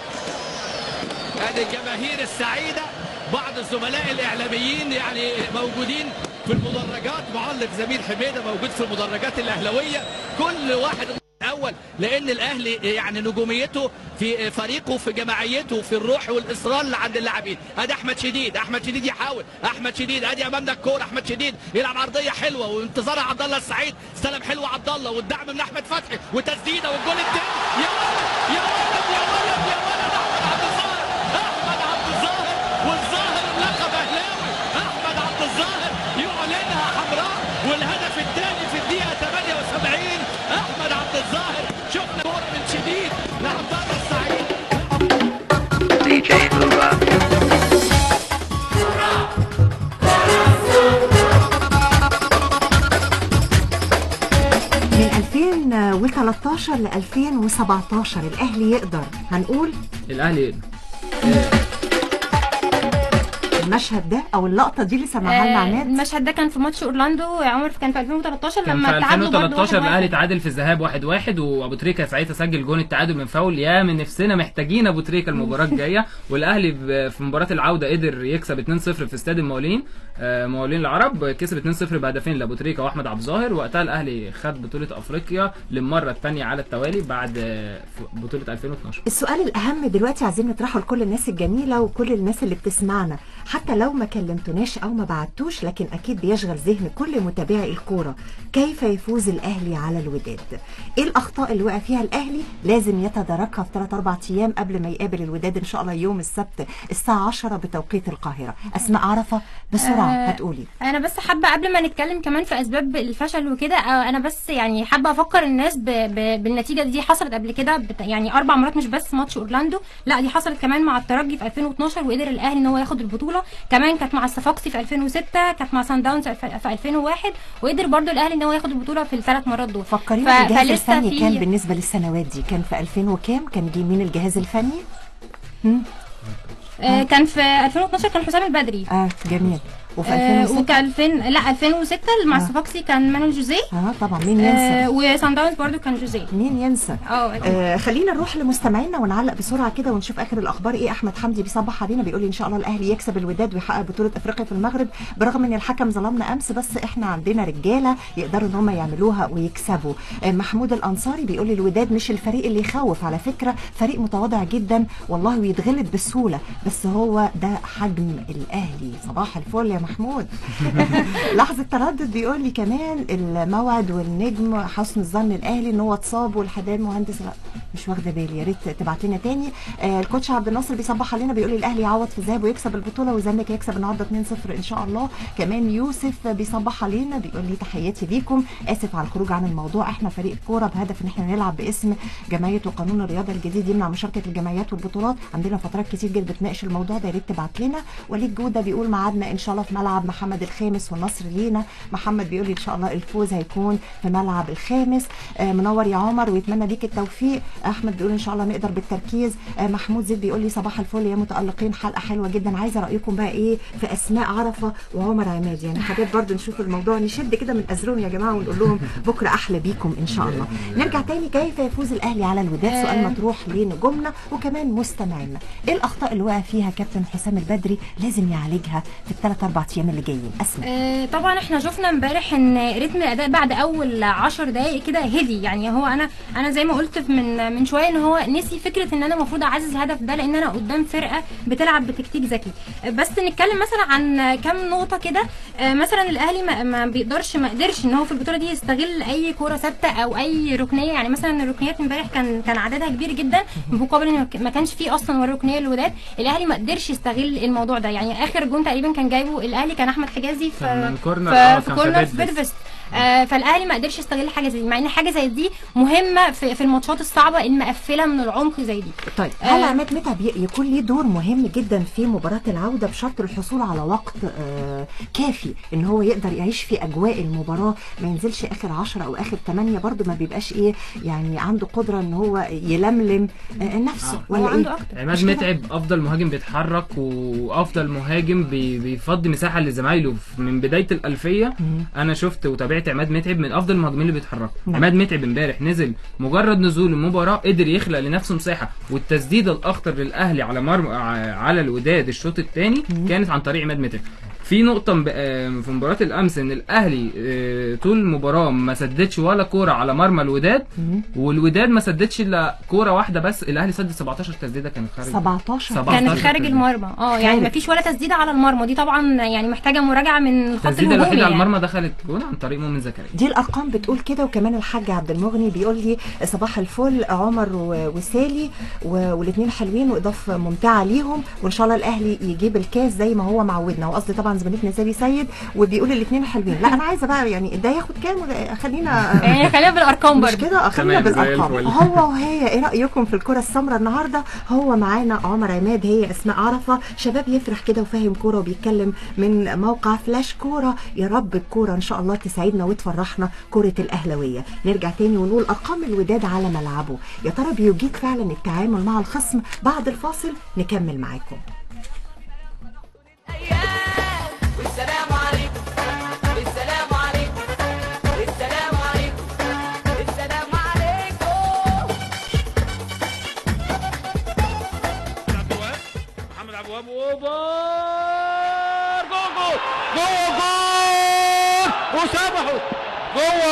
هذه الجماهير السعيده، بعض الزملاء الاعلاميين يعني موجودين في المدرجات، معلق زميل حميده موجود في المدرجات الاهلاويه، كل واحد اول، لان الاهلي يعني نجوميته في فريقه، في جماعيته، في الروح والاصرار اللي عند اللاعبين. ادي احمد شديد، احمد شديد يحاول، احمد شديد ادي امامنا الكوره، احمد شديد يلعب عرضيه حلوه وانتظارها عبد الله السعيد، استلم حلو عبد الله والدعم من احمد فتحي وتسديده والجول الثاني. يا ولد يا ولد يا ولد يا ولد احمد عبد الظاهر، احمد عبد الظاهر، والظاهر اللقب اهلاوي، احمد عبد الظاهر يعلنها حمراء، والهدف الثاني في الدقيقه ثمانية وسبعين. احمد عبد الظاهر، شفنا كوره من شديد لعبد الله السعيد.
دي جي بوبا.
ألفين وتلتاشر ل ألفين وسبعتاشر الاهلي يقدر، هنقول
الاهلي يقدر.
المشهد ده او اللقطه دي اللي سمعها لنا عماد.
المشهد ده كان في ماتش اورلاندو يا عمر، كان في ألفين وتلتاشر
كان
لما
في
تعادلوا
ألفين
برضه
وتلتاشر الاهلي تعادل في الذهاب واحد واحد، وابو تريكه ساعتها سجل جون التعادل من فاول. يا من نفسنا محتاجين ابو تريكه المباراه الجايه. والاهلي في مباراه العوده قدر يكسب اتنين صفر في استاد المقاولين، مقاولين العرب، كسب اتنين صفر بهدفين لابو تريكه واحمد عبد الظاهر. وقتها الاهلي خد بطوله افريقيا للمره الثانيه على التوالي بعد بطوله ألفين واتناشر.
السؤال الاهم دلوقتي عايزين نطرحه لكل الناس الجميله وكل الناس اللي بتسمعنا، حتى لو ما كلمتوناش او ما بعتوش، لكن اكيد بيشغل ذهن كل متابعي الكوره. كيف يفوز الاهلي على الوداد؟ ايه الاخطاء اللي وقع فيها الاهلي لازم يتداركها في ثلاث اربع ايام قبل ما يقابل الوداد ان شاء الله يوم السبت الساعه عشرة بتوقيت القاهره؟ اسماء عرفه بسرعه آه هتقولي.
انا بس حابه قبل ما نتكلم كمان في اسباب الفشل وكده، آه انا بس يعني حابه افكر الناس ب ب بالنتيجه دي حصلت قبل كده يعني اربع مرات، مش بس ماتش اورلاندو، لا دي حصلت كمان مع الترجي في ألفين واتناشر وقدر الاهلي ان هو ياخد البطوله. كمان كانت مع الصفاقسي في ألفين وستة، كانت مع سان داونز في ألفين وواحد، وقدر برضو الاهلي ان هو ياخد البطوله في الثلاث مرات دول.
فكرينا الجهاز الفني في... كان بالنسبه للسنوات دي كان في ألفين وكام؟ كان جه مين الجهاز الفني؟ هم؟
آه كان في ألفين واتناشر كان حسام البدري.
اه جميل. وفي
ألفين وستة وكان ألفين لا ألفين وستة مع الصفاقسي كان مانويل جوزيه.
اه طبعا مين ينسى.
آه وسان داونز برضو كان جوزيه.
مين ينسى.
اه
آه خلينا نروح لمستمعينا ونعلق بسرعه كده ونشوف اخر الاخبار ايه. احمد حمدي بيصبح علينا بيقول لي ان شاء الله الاهلي يكسب الوداد ويحقق بطوله افريقيا في المغرب، برغم ان الحكم ظلمنا امس، بس احنا عندنا رجاله يقدروا ان هم يعملوها ويكسبوا. آه محمود الانصاري بيقول لي الوداد مش الفريق اللي يخوف، على فكره فريق متواضع جدا والله ويتغلب بسهوله، بس هو ده حجم الاهلي. صباح الفل يا محمود. لحظه تردد بيقول لي كمان الموعد والنجم حسن الظن الاهلي ان هو اتصاب والحداد مهندس. لا مش واخده بالي، يا ريت تبعت لنا تاني. آه الكوتش عبد الناصر بيصبح علينا بيقول لي الاهلي يعوض في الذهاب ويكسب البطوله والزمالك يكسب النهارده اتنين صفر ان شاء الله. كمان يوسف بيصبح علينا بيقول لي تحياتي ليكم، اسف على الخروج عن الموضوع، احنا فريق كوره بهدف ان احنا نلعب باسم جمعيه وقانون الرياضه الجديد يمنع مشاركه الجمعيات والبطولات، عندنا فترات كتير جدا بتناقش الموضوع ده، يا ريت تبعت لنا. وليد جوده بيقول ميعادنا ان شاء الله في ملعب محمد الخامس والنصر لينا. محمد بيقول لي ان شاء الله الفوز هيكون في ملعب الخامس. آه منور يا عمر ويتمنى ليك التوفيق. احمد بيقول ان شاء الله نقدر بالتركيز. آه محمود زيد بيقول لي صباح الفل يا متالقين، حلقه حلوه جدا. عايزه رايكم بقى ايه في اسماء عرفه وعمر عماد، يعني حاجات برضو نشوف الموضوع نشد كده من ازرون يا جماعه ونقول لهم بكره احلى بيكم ان شاء الله. نرجع تاني، كيف يفوز الاهلي على الوداد؟ سؤال مطروح لنجومنا وكمان مستمعينا. ايه الاخطاء اللي وقع فيها كابتن حسام البدري لازم يعالجها في الثلاث اربع ايام اللي جايين؟ اسماء.
آه طبعا احنا شفنا امبارح ان رتم الاداء بعد اول عشر دقائق كده هدي، يعني هو انا انا زي ما قلت من من شويه ان هو نسي فكره ان انا المفروض اعزز الهدف ده لان انا قدام فرقه بتلعب بتكتيك ذكي. بس نتكلم مثلا عن كام نقطه كده. آه مثلا الاهلي ما, ما بيقدرش ما قدرش ان هو في البطوله دي يستغل اي كوره ثابته او اي ركنيه، يعني مثلا الركنيات امبارح كان كان عددها كبير جدا مقابل ان ما كانش فيه اصلا ولا ركنيه للوداد. الاهلي ما قدرش يستغل الموضوع ده، يعني اخر جون تقريبا كان جايبه الاهلي كان احمد حجازي في
كورنر
في كورنر في بيدفست. آه فالاهلي ما قدرش يستغل حاجه زي دي، مع ان حاجه زي دي مهمه في, في الماتشات الصعبه المقفله من العمق زي دي.
طيب هل عماد متعب يكون ليه دور مهم جدا في مباراه العوده بشرط الحصول على وقت آه كافي ان هو يقدر يعيش في اجواء المباراه، ما ينزلش اخر عشرة او اخر ثمانية، برده ما بيبقاش ايه يعني عنده قدره ان هو يلملم آه نفسه آه. ولا
ايه؟
عماد متعب افضل مهاجم بيتحرك وافضل مهاجم بي بيفضي مساحه لزمايله من بدايه الالفيه. مم. انا شفت وتابعت عماد متعب من افضل المهاجمين اللي بيتحركوا. عماد متعب امبارح نزل مجرد نزول المباراه قدر يخلق لنفسه مساحه، والتسديده الاخطر للاهلي على مرمى على الوداد الشوط الثاني كانت عن طريق عماد متعب. في نقطه في مباراه الامس ان الاهلي طول المباراه ما سددش ولا كوره على مرمى الوداد، والوداد ما سددش الا كوره واحده بس. الاهلي سدد سبعتاشر تسديده كانت خارج
سبعتاشر
كانت خارج المرمى. اه يعني ما فيش ولا تسديده على المرمى، دي طبعا يعني محتاجه مراجعه من خط الهجوم.
التسديده الوحيده على المرمى دخلت جون عن طريق مؤمن زكريا.
دي الارقام بتقول كده. وكمان الحاج عبد المغني بيقول لي صباح الفل عمر وسالي والاثنين حلوين واضافه ممتعه ليهم، وان شاء الله الاهلي يجيب الكاس زي ما هو معودنا. وقصدي طبعا زميلتنا سالي سيد وبيقول الاثنين حلوين. لا انا عايزه بقى يعني ده ياخد كام وده خلينا
يعني خلينا بالارقام
مش
برضه.
كده، خلينا
تمام، زي
بالارقام.
الفل.
هو وهي ايه رايكم في الكره السمراء النهارده؟ هو معانا عمر عماد، هي اسماء عرفه، شباب يفرح كده وفاهم كوره وبيتكلم من موقع فلاش كوره. يا رب الكوره ان شاء الله تسعدنا وتفرحنا كره الاهلاويه. نرجع تاني ونقول ارقام الوداد على ملعبه، يا ترى بيجيد فعلا التعامل مع الخصم؟ بعد الفاصل نكمل معاكم.
والسلام عليكم السلام عليكم السلام عليكم السلام عليكم.
محمد عبد الوهاب اوفر جوه جول جوه جول اسامه حسني جوه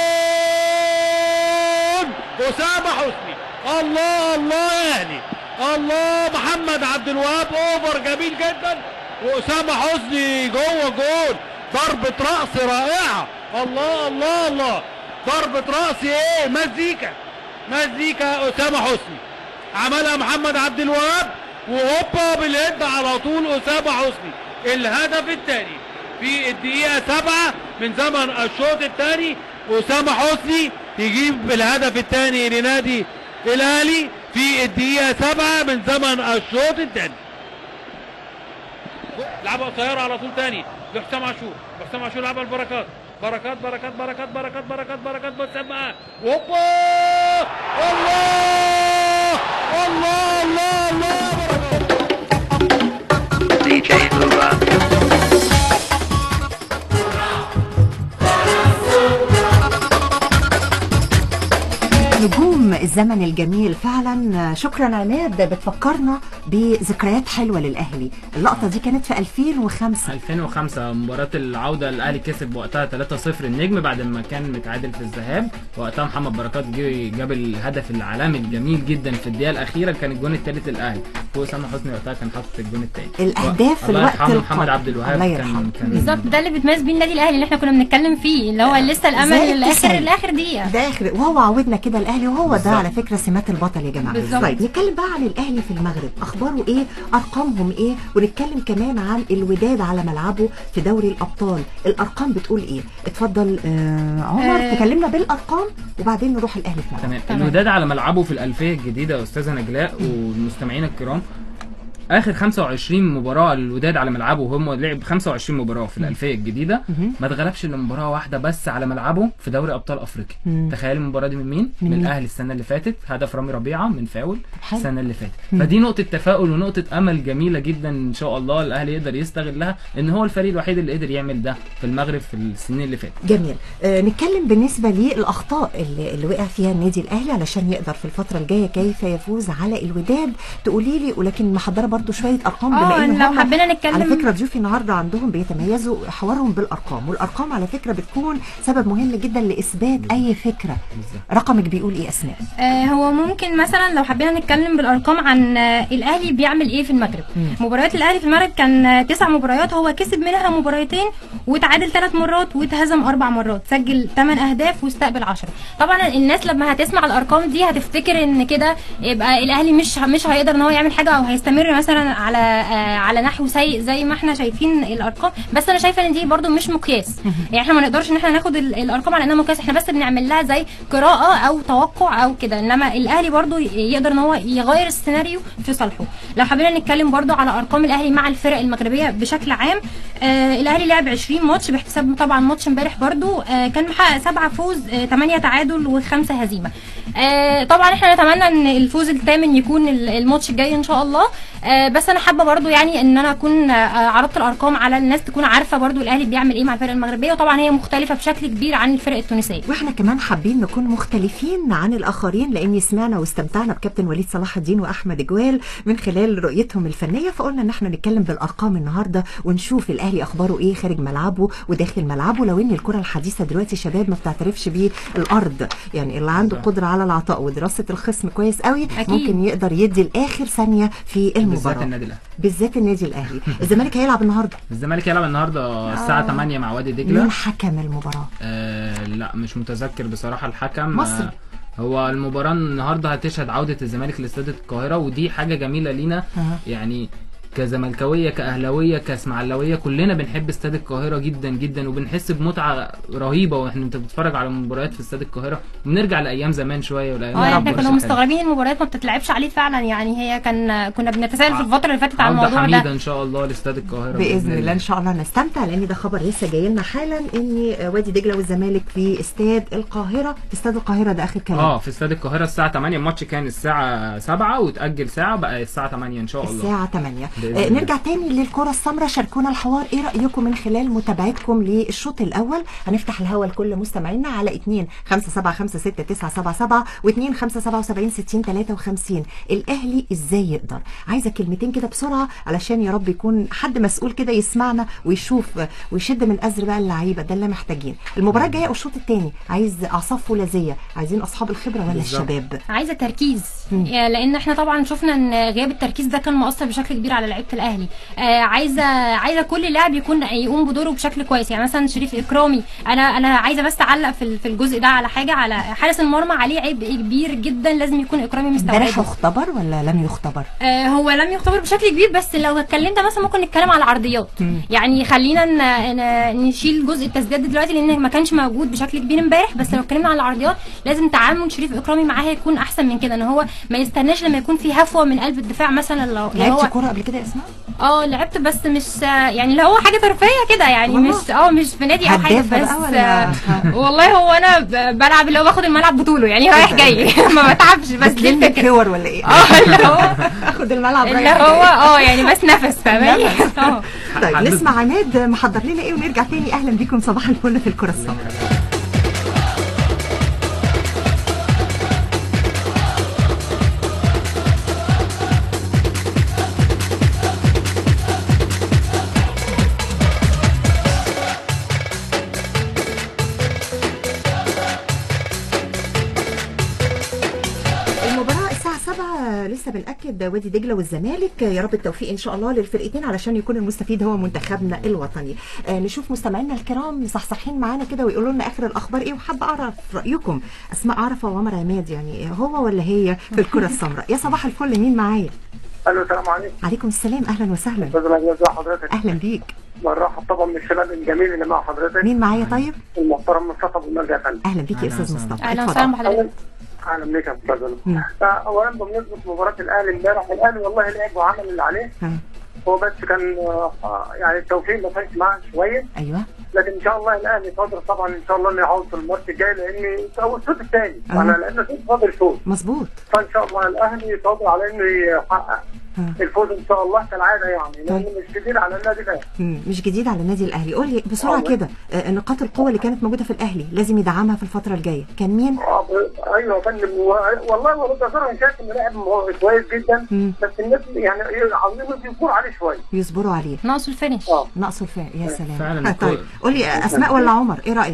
جول اسامه حسني. الله الله يا اهلي الله. محمد عبد الوهاب اوفر جميل جدا واسامه حسني جوه جول. ضربه راس رائعه. الله الله الله. ضربه راس ايه مزيكا مزيكا. اسامه حسني عملها محمد عبد الوهاب وهوبا بالهيد على طول اسامه حسني. الهدف الثاني في الدقيقه سبعة من زمن الشوط الثاني. اسامه حسني يجيب الهدف الثاني لنادي الاهلي في الدقيقه سبعة من زمن الشوط الثاني. لعبها قصيره على طول ثاني لحسام عاشور. حسام عاشور لعبها البركات بركات بركات بركات بركات بركات بركات بتسمع هوبا. الله الله الله الله.
دي جي هوبا.
نجوم الزمن الجميل فعلا. شكرا عماد، بتفكرنا بذكريات حلوه للاهلي. اللقطه دي كانت في ألفين وخمسة
ألفين وخمسة مباراة العودة الاهلي كسب وقتها ثلاثة صفر النجم بعد ما كان متعادل في الذهاب. وقتها محمد بركات جاب الهدف العالمي الجميل جدا في الدقيقة الأخيرة، كان الجون الثالث للاهلي وأسامة حسني وقتها كان حاطط الجون الثاني.
الاهداف في الوقت
القادم محمد عبد الوهاب كان كان
بالظبط ده اللي بتميز بيه النادي الاهلي اللي احنا كنا بنتكلم فيه، اللي هو لسه الامل الاخر الاخر دقيقة
ده اخر. وهو عودنا كده الاهلي، وهو ده على فكره سمات البطل يا جماعه.
بالظبط.
طيب نتكلم بقى عن الاهلي في المغرب، اخباره ايه؟ ارقامهم ايه؟ ونتكلم كمان عن الوداد على ملعبه في دوري الابطال، الارقام بتقول ايه؟ اتفضل آه عمر آه تكلمنا بالارقام وبعدين نروح الاهلي في ملعبه.
تمام. الوداد على ملعبه في الالفيه الجديده يا استاذه نجلاء والمستمعين الكرام، اخر خمسة وعشرين مباراه للوداد على ملعبه، وهم لعب خمسة وعشرين مباراه في الالفيه الجديده، ما اتغلبش الا مباراه واحده بس على ملعبه في دوري ابطال افريقيا. تخيل المباراه دي من مين؟ من, من الاهلي السنه اللي فاتت، هدف رامي ربيعه من فاول السنه اللي فاتت. فدي نقطه تفاؤل ونقطه امل جميله جدا ان شاء الله الاهلي يقدر يستغلها، ان هو الفريق الوحيد اللي قدر يعمل ده في المغرب في السنين اللي فاتت.
جميل. آه نتكلم بالنسبه للاخطاء اللي, اللي وقع فيها النادي الاهلي علشان يقدر في الفتره الجايه كيف يفوز على الوداد. تقولي لي، ولكن محضره برضو شويه ارقام
اه لو حبينا نتكلم.
على فكره ضيوفي النهارده عندهم بيتميزوا حوارهم بالارقام، والارقام على فكره بتكون سبب مهم جدا لاثبات اي فكره. رقمك بيقول ايه اسماء؟
آه هو ممكن مثلا لو حبينا نتكلم بالارقام عن آه الاهلي بيعمل ايه في المغرب. مم. مباريات الاهلي في المغرب كان آه تسع مباريات، هو كسب منها مباراتين وتعادل ثلاث مرات واتهزم اربع مرات، سجل ثمان اهداف واستقبل عشرة. طبعا الناس لما هتسمع الارقام دي هتفتكر ان كده يبقى الاهلي مش مش هيقدر ان هو يعمل حاجه او هيستمر مثلا على آه على نحو سيء زي ما احنا شايفين الارقام. بس انا شايفه ان دي برده مش مقياس، يعني احنا ما نقدرش ان احنا ناخد الارقام على انها مقياس، احنا بس بنعمل لها زي قراءه او توقع او كده. انما الاهلي برده يقدر ان هو يغير السيناريو في صالحه. لو حبينا نتكلم برده على ارقام الاهلي مع الفرق المغربيه بشكل عام، آه الاهلي لعب عشرين ماتش باحتساب طبعا ماتش امبارح برده آه كان محقق سبعة فوز آه ثمانية تعادل وخمسة هزيمه. آه طبعا احنا نتمنى ان الفوز الثامن يكون الماتش الجاي ان شاء الله. آه بس انا حابه برده يعني ان انا اكون آه عرضت الارقام على الناس تكون عارفه برده الاهلي بيعمل ايه مع الفرق المغربيه، وطبعا هي مختلفه بشكل كبير عن الفرق التونسيه.
واحنا كمان حابين نكون مختلفين عن الاخرين، لاني سمعنا واستمتعنا بكابتن وليد صلاح الدين واحمد جوال من خلال رؤيتهم الفنيه، فقلنا ان احنا نتكلم بالارقام النهارده ونشوف الاهلي اخباره ايه خارج ملعبه وداخل ملعبه. لو ان الكره الحديثه دلوقتي شباب ما بتعترفش بالارض، يعني اللي عنده قدره على العطاء ودراسه الخصم كويس قوي أكيد. ممكن يقدر يدي الاخر ثانيه في المباراه،
بالذات النادي الاهلي.
بالذات النادي الاهلي. الزمالك هيلعب النهارده
الزمالك هيلعب النهارده الساعه ثمانية مع وادي دجله.
مين حكم المباراه؟
آه لا مش متذكر بصراحه الحكم.
مصر.
آه هو المباراه النهارده هتشهد عوده الزمالك لاستاد القاهره، ودي حاجه جميله لينا. أه. يعني كزملكاويه كاهلاويه كاسماعيلاويه كلنا بنحب استاد القاهره جدا جدا، وبنحس بمتعه رهيبه واحنا انت بتتفرج على المباريات في استاد القاهره، وبنرجع لايام زمان شويه والايام
اه احنا كنا مستغربين المباريات ما بتتلعبش عليه فعلا، يعني هي كان كنا بنتساءل في الفتره اللي فاتت على الموضوع ده.
حميده ان شاء الله لاستاد القاهره
باذن الله، ان شاء الله نستمتع، لان ده خبر لسه جاي لنا حالا ان وادي دجله والزمالك في استاد القاهره. استاد القاهره ده اخر كلام.
اه في استاد القاهره الساعه تمانية، الماتش كان الساعه سبعة وتاجل ساعه بقى الساعه تمانية ان شاء الله.
الساعه تمانية. آه نرجع تاني للكره السمراء، شاركونا الحوار، ايه رايكم من خلال متابعتكم للشوط الاول؟ هنفتح الهوا لكل مستمعينا على اتنين خمسة سبعة خمسة ستة تسعة سبعة سبعة واتنين خمسة سبعة وسبعين ستين تلاتة وخمسين. الاهلي ازاي يقدر؟ عايزه كلمتين كده بسرعه علشان يا رب يكون حد مسؤول كده يسمعنا ويشوف ويشد من الازر بقى اللعيبه، ده اللي محتاجين. المباراه الجايه او الشوط الثاني عايز اعصاب فولاذيه، عايزين اصحاب الخبره ولا بالزبط. الشباب؟
عايزه تركيز، لان احنا طبعا شفنا ان غياب التركيز ده كان مؤثر بشكل كبير على لعيبه الاهلي. آه عايزه عايزه كل لاعب يكون يقوم بدوره بشكل كويس، يعني مثلا شريف اكرامي، انا انا عايزه بس اعلق في في الجزء ده على حاجه، على حارس المرمى عليه عبء كبير جدا، لازم يكون اكرامي مستوعبه.
امبارح اختبر ولا لم يختبر؟
آه هو لم يختبر بشكل كبير، بس لو اتكلمنا مثلا ممكن نتكلم على العرضيات. مم. يعني خلينا نشيل جزء التسديدات دلوقتي لان ما كانش موجود بشكل كبير امبارح، بس لو اتكلمنا على العرضيات لازم تعامل شريف اكرامي معاه يكون احسن من كده، ان هو ما يستناش لما يكون في هفوه من قلب الدفاع مثلا. لو
لعبت كوره قبل كده يا اسماء؟
اه لعبت، بس مش يعني اللي هو حاجه ترفيهيه كده، يعني والله. مش اه مش في نادي او حاجه، بس والله هو انا بلعب اللي هو باخد الملعب بطوله، يعني رايح جاي ما بتعبش، بس دي الفكره.
كور ولا ايه؟
اه اللي هو
اخد الملعب
اللي هو اه يعني بس نفس، فاهماني؟
اه طيب نسمع عماد محضر لنا ايه ونرجع تاني. اهلا بيكم، صباح الفل في الكره السمراء. لسه بنأكد وادي دجله والزمالك، يا رب التوفيق ان شاء الله للفرقتين علشان يكون المستفيد هو منتخبنا الوطني. آه نشوف مستمعينا الكرام مصحصحين معانا كده ويقولوا لنا اخر الاخبار ايه، وحابه اعرف رايكم. اسماء عرفه وعمر عماد، يعني هو ولا هي في الكره السمراء؟ يا صباح الفل، مين معايا؟
الو السلام عليكم.
عليكم السلام، اهلا وسهلا.
ازي حضرتك؟
اهلا بيك.
مرحبا طبعا من الشباب الجميل اللي مع حضرتك.
مين معايا طيب؟
المحترم مصطفى ابو المرجع يا فندم.
اهلا بيك يا استاذ مصطفى.
اهلا وسهلا بحضرتك.
اهلا بيك يا استاذ. اولا بمناسبه مباراه الاهلي امبارح، الاهلي والله لعب وعمل اللي عليه، هو بس كان يعني التوفيق ما كانش معاه شويه.
ايوه.
لكن ان شاء الله الاهلي قادر طبعا ان شاء الله انه يعوض في الماتش الجاي، لان هو الشوط الثاني انا لان الشوط فاضل شوط.
مظبوط.
فان شاء الله الاهلي قادر على انه يحقق الفوز ان شاء الله كالعاده، يعني لانه مش جديد على النادي الاهلي.
مش جديد على النادي الاهلي. قول لي بسرعه كده آه نقاط القوه اللي كانت موجوده في الاهلي لازم يدعمها في الفتره الجايه، كان مين؟
اه ايوه يا فندم، والله هو بصراحه انا شايف انه لاعب كويس جدا، مم. بس الناس يعني عاوزين يصبروا عليه شويه.
يصبروا عليه.
ناقصه الفينش.
اه
ناقصه الفينش. يا سلام.
فعلا.
طيب قول لي اسماء ولا عمر، ايه رايك؟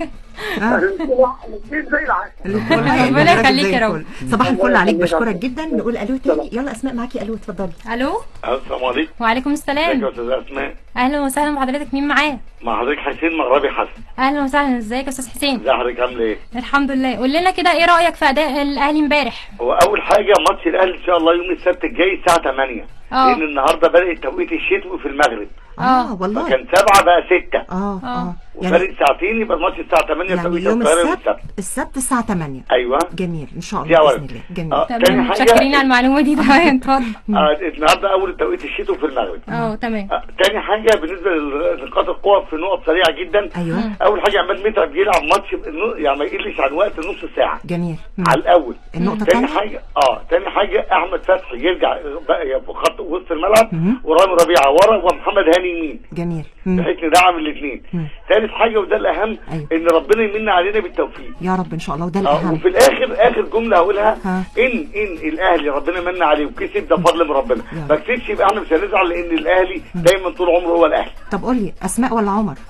زي العسل.
ربنا يخليك يا رب.
صباح الفل عليك، بشكرك جدا. نقول الو تاني، يلا اسماء معاكي. الو اتفضلي.
الو.
السلام عليكم.
وعليكم السلام.
ازيك يا استاذه اسماء؟
اهلا وسهلا بحضرتك، مين معايا؟
مع حضرتك حسين مغربي حسن.
اهلا وسهلا، ازيك يا استاذ حسين؟
ازي حضرتك عامله ايه؟
الحمد لله. قول لنا كده ايه رايك في اداء الاهلي امبارح؟
هو اول حاجه ماتش الاهلي ان شاء الله يوم السبت الجاي الساعه تمانية،
اه
لان النهارده بدأ التوقيت الشتوي في المغرب.
اه والله.
فكان سبعة بقى ستة.
اه اه
وفرق ساعتين، يبقى الماتش الساعه تمانية
يعني
توقيت
يوم
القاهره
السبت. السبت السبت الساعه تمانية.
ايوه
جميل ان شاء الله باذن الله. جميل.
آه.
تمام، متشكرين على المعلومه دي. تمام اتفضل.
آه النهارده اول التوقيت الشتوي في المغرب.
اه تمام.
آه. تاني حاجه بالنسبه لنقاط القوه في نقط سريعه جدا.
ايوه.
اول حاجه عماد متعب بيلعب ماتش يعني ما يقلش عن وقت نص ساعه.
جميل.
مم. على الاول.
النقطه
تاني
الثانيه
حاجه اه تاني حاجه احمد فتحي يرجع بقى يبقى خط وسط الملعب، ورامي ربيعه ورا ومحمد هاني يمين.
جميل.
بحيث ندعم الاثنين. ثالث حاجه وده الاهم، أيوة. ان ربنا يمن علينا بالتوفيق
يا رب ان شاء الله، وده الاهم.
آه وفي الاخر اخر جمله هقولها، ها. ان ان الاهلي ربنا من عليه وكسب ده فضل من ربنا، ما كسبش يبقى احنا مش هنزعل، لان الاهلي دايما طول عمره هو الاهلي.
طب قول لي اسماء ولا عمر؟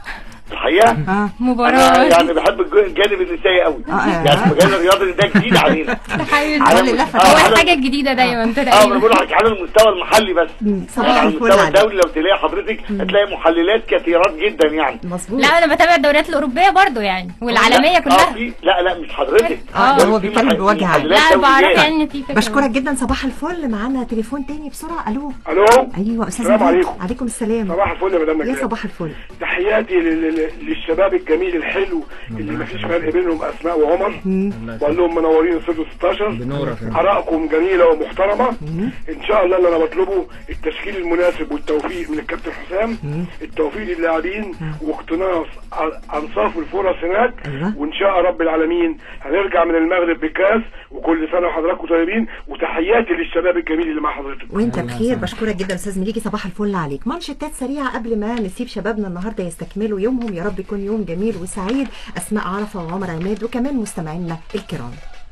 الحقيقه
اه
مباراه
يعني بحب الج- الجانب النسائي قوي
آه.
يعني المجال الرياضي ده جديد علينا
ده حقيقي.
على
لا،
آه،
هو
على-
الحاجه الجديده دايما
اه انا
تقريبا.
بقول لك على المستوى المحلي بس
صباح
على
الفل
المستوى
عليك.
الدولي لو تلاقي حضرتك هتلاقي محللات كثيرات جدا يعني
مظبوط.
لا انا بتابع الدوريات الاوروبيه برضو يعني والعالميه
لا، اه
كلها.
في لا لا مش حضرتك
اه
بقول
هو
في
بيتكلم
محل-
بوجه عام.
محللات
لا بعرف
دوليات.
يعني ان في فكرة.
بشكرك جدا. صباح الفل. معانا تليفون تاني بسرعه. الو.
الو
ايوه استاذ
السلام
نبيل.
عليكم.
عليكم السلام.
صباح الفل يا مدام
يا
نجلاء.
صباح الفل.
تحياتي لل- لل- للشباب الجميل الحلو اللي مفيش فرق بينهم اسماء وعمر، بقول لهم منورين استوديو ستاشر.
بنورك يا
ارائكم جميله ومحترمه. ان شاء الله اللي انا بطلبه التشكيل المناسب والتوفيق من الكابتن حسام، التوفيق للاعبين واقتناص ع- انصاف الفرص هناك، وان شاء رب العالمين هنرجع من المغرب بكاس. وكل سنه وحضراتكم طيبين، وتحياتي للشباب الجميل اللي مع حضرتك.
وانت بخير. بشكرك جدا استاذ مليكي. صباح الفل عليك. مانشيتات سريعه قبل ما نسيب شبابنا النهارده يستكملوا يومهم. يا رب يكون يوم جميل وسعيد. اسماء عرفه وعمر عماد وكمان مستمعينا الكرام.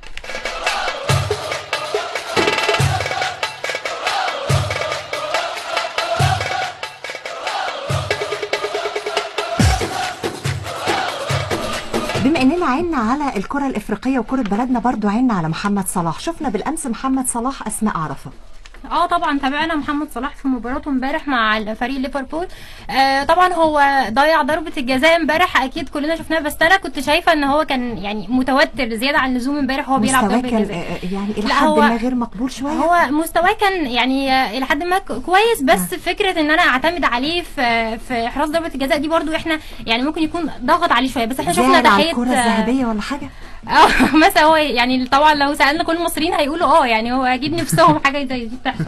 بما اننا عنا على الكره الافريقيه وكره بلدنا، برضو عنا على محمد صلاح. شفنا بالامس محمد صلاح اسماء عرفه.
اه طبعا تابعنا محمد صلاح في مباراته امبارح مع فريق ليفربول. آه طبعا هو ضيع ضربه الجزاء امبارح، اكيد كلنا شفناها، بس انا كنت شايفه ان هو كان يعني متوتر زياده عن اللزوم امبارح وهو بيلعب
مستواه
ضربه
كان
الجزاء.
آه، يعني الى
لا،
حد
هو-
ما غير مقبول شويه.
هو مستواه كان يعني آه، الى حد ما ك- كويس، بس فكره ان انا اعتمد عليه في في احراز ضربه الجزاء دي برضو احنا يعني ممكن يكون ضغط عليه شويه، بس احنا شفنا
زعل على
تحيه
الكره
آه،
الذهبيه ولا حاجه؟
اه مثلا هو يعني طبعا لو سالنا كل المصريين هيقولوا اه يعني هو اكيد نفسهم حاجه زي دي تحصل.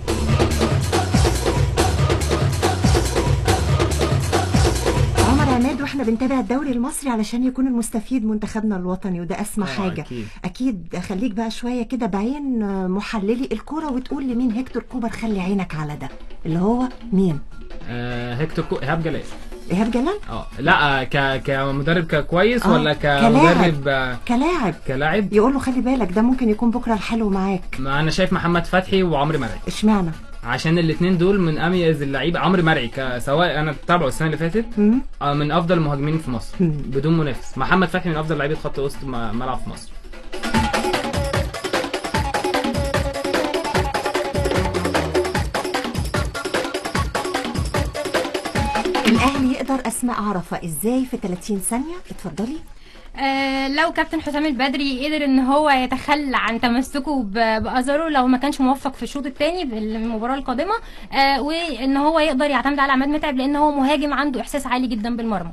عمر عماد، واحنا بنتابع الدوري المصري علشان يكون المستفيد منتخبنا الوطني، وده اسمى حاجه.
أكيد.
اكيد خليك بقى شويه كده بعين آه، محللي الكوره وتقول لمين هيكتور كوبر. خلي عينك على ده اللي هو مين؟
آه هيكتور كو... ايهاب جلال.
ايهاب جلال.
اه لا آه، ك كمدرب كويس
آه،
ولا
كلاعب.
كمدرب آه،
كلاعب.
كلاعب.
يقول له خلي بالك ده ممكن يكون بكره الحلو معاك.
ما انا شايف محمد فتحي وعمرو مرعي،
اشمعنى؟
عشان الاثنين دول من اميز اللعيبه. عمرو مرعي ك- سواء انا بتابعه السنه اللي فاتت
مم.
آه، من افضل المهاجمين في مصر
مم.
بدون منافس. محمد فتحي من افضل لعيبه خط وسط م- ملعب في مصر.
الاهلي يقدر اسماء عرفه ازاي في ثلاثين ثانيه؟ اتفضلي.
آه لو كابتن حسام البدري قدر ان هو يتخلى عن تمسكه ب- بأزارو لو ما كانش موفق في الشوط الثاني بالمباراه القادمه، آه وان هو يقدر يعتمد على عماد متعب لان هو مهاجم عنده احساس عالي جدا بالمرمى.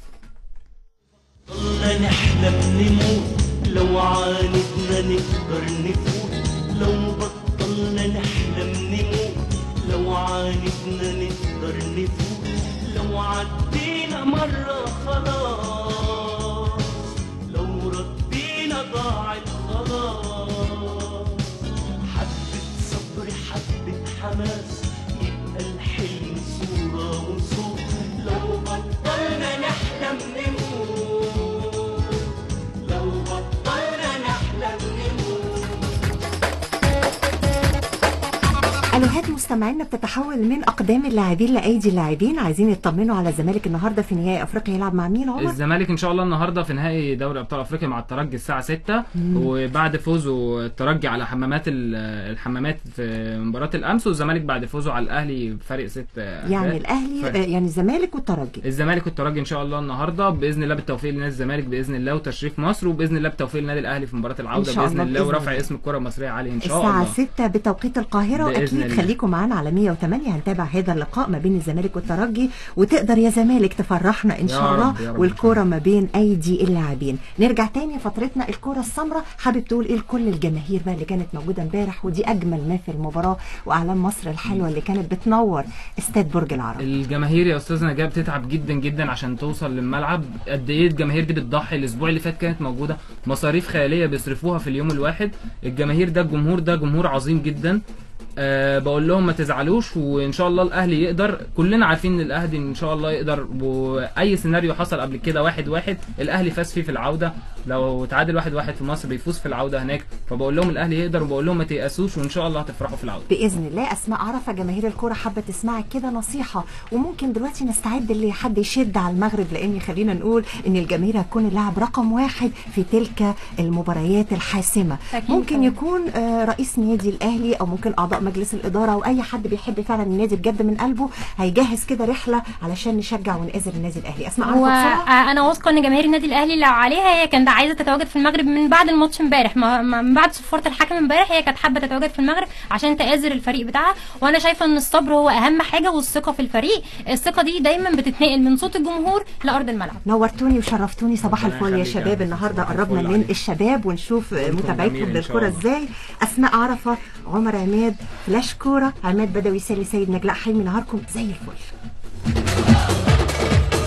ضلنا نحلم نموت، لو عاندنا نقدر نفوت، لو بطلنا نحلم نموت، لو عاندنا نقدر نفوت، لو عدينا مرة خلاص، لو ردينا ضاعت خلاص، حبة صبر حبة حماس يبقى الحلم صورة وصوت، لو بطلنا نحلم نموت، لو بطلنا نحلم نموت.
الوهات مستمعينا بتتحول من اقدام اللاعبين لايدي اللاعبين. عايزين يطمنوا على الزمالك النهارده في نهائي افريقيا. يلعب مع مين عمر؟
الزمالك ان شاء الله النهارده في نهائي دوري ابطال افريقيا مع الترجي الساعه ستة،
مم.
وبعد فوزه الترجي على حمامات ال- الحمامات في مباراه الامس، والزمالك بعد فوزه على الاهلي بفارق ست
يعني الاهلي
ف-
آه، يعني الزمالك والترجي.
الزمالك والترجي ان شاء الله النهارده باذن الله، بالتوفيق لنادي الزمالك باذن الله وتشريف مصر، وباذن الله بالتوفيق للنادي الاهلي في مباراه العوده
إن شاء
باذن
الله،
الله،
بإذن
ورفع
الله.
اسم الكره المصريه عالي ان شاء
الساعة
الله.
ستة بتوقيت القاهرة.
بإذن
وأكيد
الله.
خليكم معانا على مية وتمانية. هنتابع هذا اللقاء ما بين الزمالك والترجي، وتقدر يا زمالك تفرحنا إن
يا
شاء الله،
رب، يا رب.
والكرة ما بين أيدي اللاعبين. نرجع تاني فترتنا الكرة السمراء. حابب تقول إيه لكل الجماهير بقى اللي كانت موجودة امبارح، ودي أجمل ما في المباراة وأعلام مصر الحلوة اللي كانت بتنور استاد برج العرب.
الجماهير يا استاذ نجاة بتتعب جدا جدا عشان توصل للملعب. قد ايه الجماهير دي بتضحي. الاسبوع اللي فات كانت موجوده مصاريف خياليه بيصرفوها في اليوم الواحد. الجماهير ده الجمهور ده جمهور عظيم جدا. أه بقول لهم ما تزعلوش، وان شاء الله الاهلي يقدر. كلنا عارفين ان الاهلي ان شاء الله يقدر، واي سيناريو حصل قبل كده واحد واحد الاهلي فاز فيه في العوده، لو تعادل واحد واحد في مصر بيفوز في العوده هناك. فبقول لهم الاهلي يقدر، وبقول لهم ما تيأسوش، وان شاء الله هتفرحوا في العوده
باذن الله. اسماء عرفه، جماهير الكوره حابه تسمعك كده نصيحه، وممكن دلوقتي نستعد اللي حد يشد على المغرب، لان خلينا نقول ان الجماهير هتكون اللاعب رقم واحد في تلك المباريات الحاسمه. ممكن طبعا. يكون رئيس نادي الاهلي او ممكن اعضاء مجلس الاداره او اي حد بيحب فعلا النادي بجد من قلبه هيجهز كده رحله علشان نشجع ونآزر النادي الاهلي. اسماء عرفه بسرعه.
انا واثقه ان جماهير النادي الاهلي لو عليها هي كانت عايزه تتواجد في المغرب من بعد الماتش امبارح، من بعد صفاره الحكم امبارح هي كانت حابه تتواجد في المغرب عشان تآزر الفريق بتاعها. وانا شايفه ان الصبر هو اهم حاجه، والثقه في الفريق. الثقه دي دايما بتتنقل من صوت الجمهور لارض الملعب.
نورتوني وشرفتوني، صباح الفل يا شباب. النهارده قربنا من الشباب ونشوف متابعتهم للكره ازاي. اسماء عرفه، عمر عماد، فلاش كوره، عماد بدوي، سالي سيد، نجلاء حلمي، نهاركم زي الفل.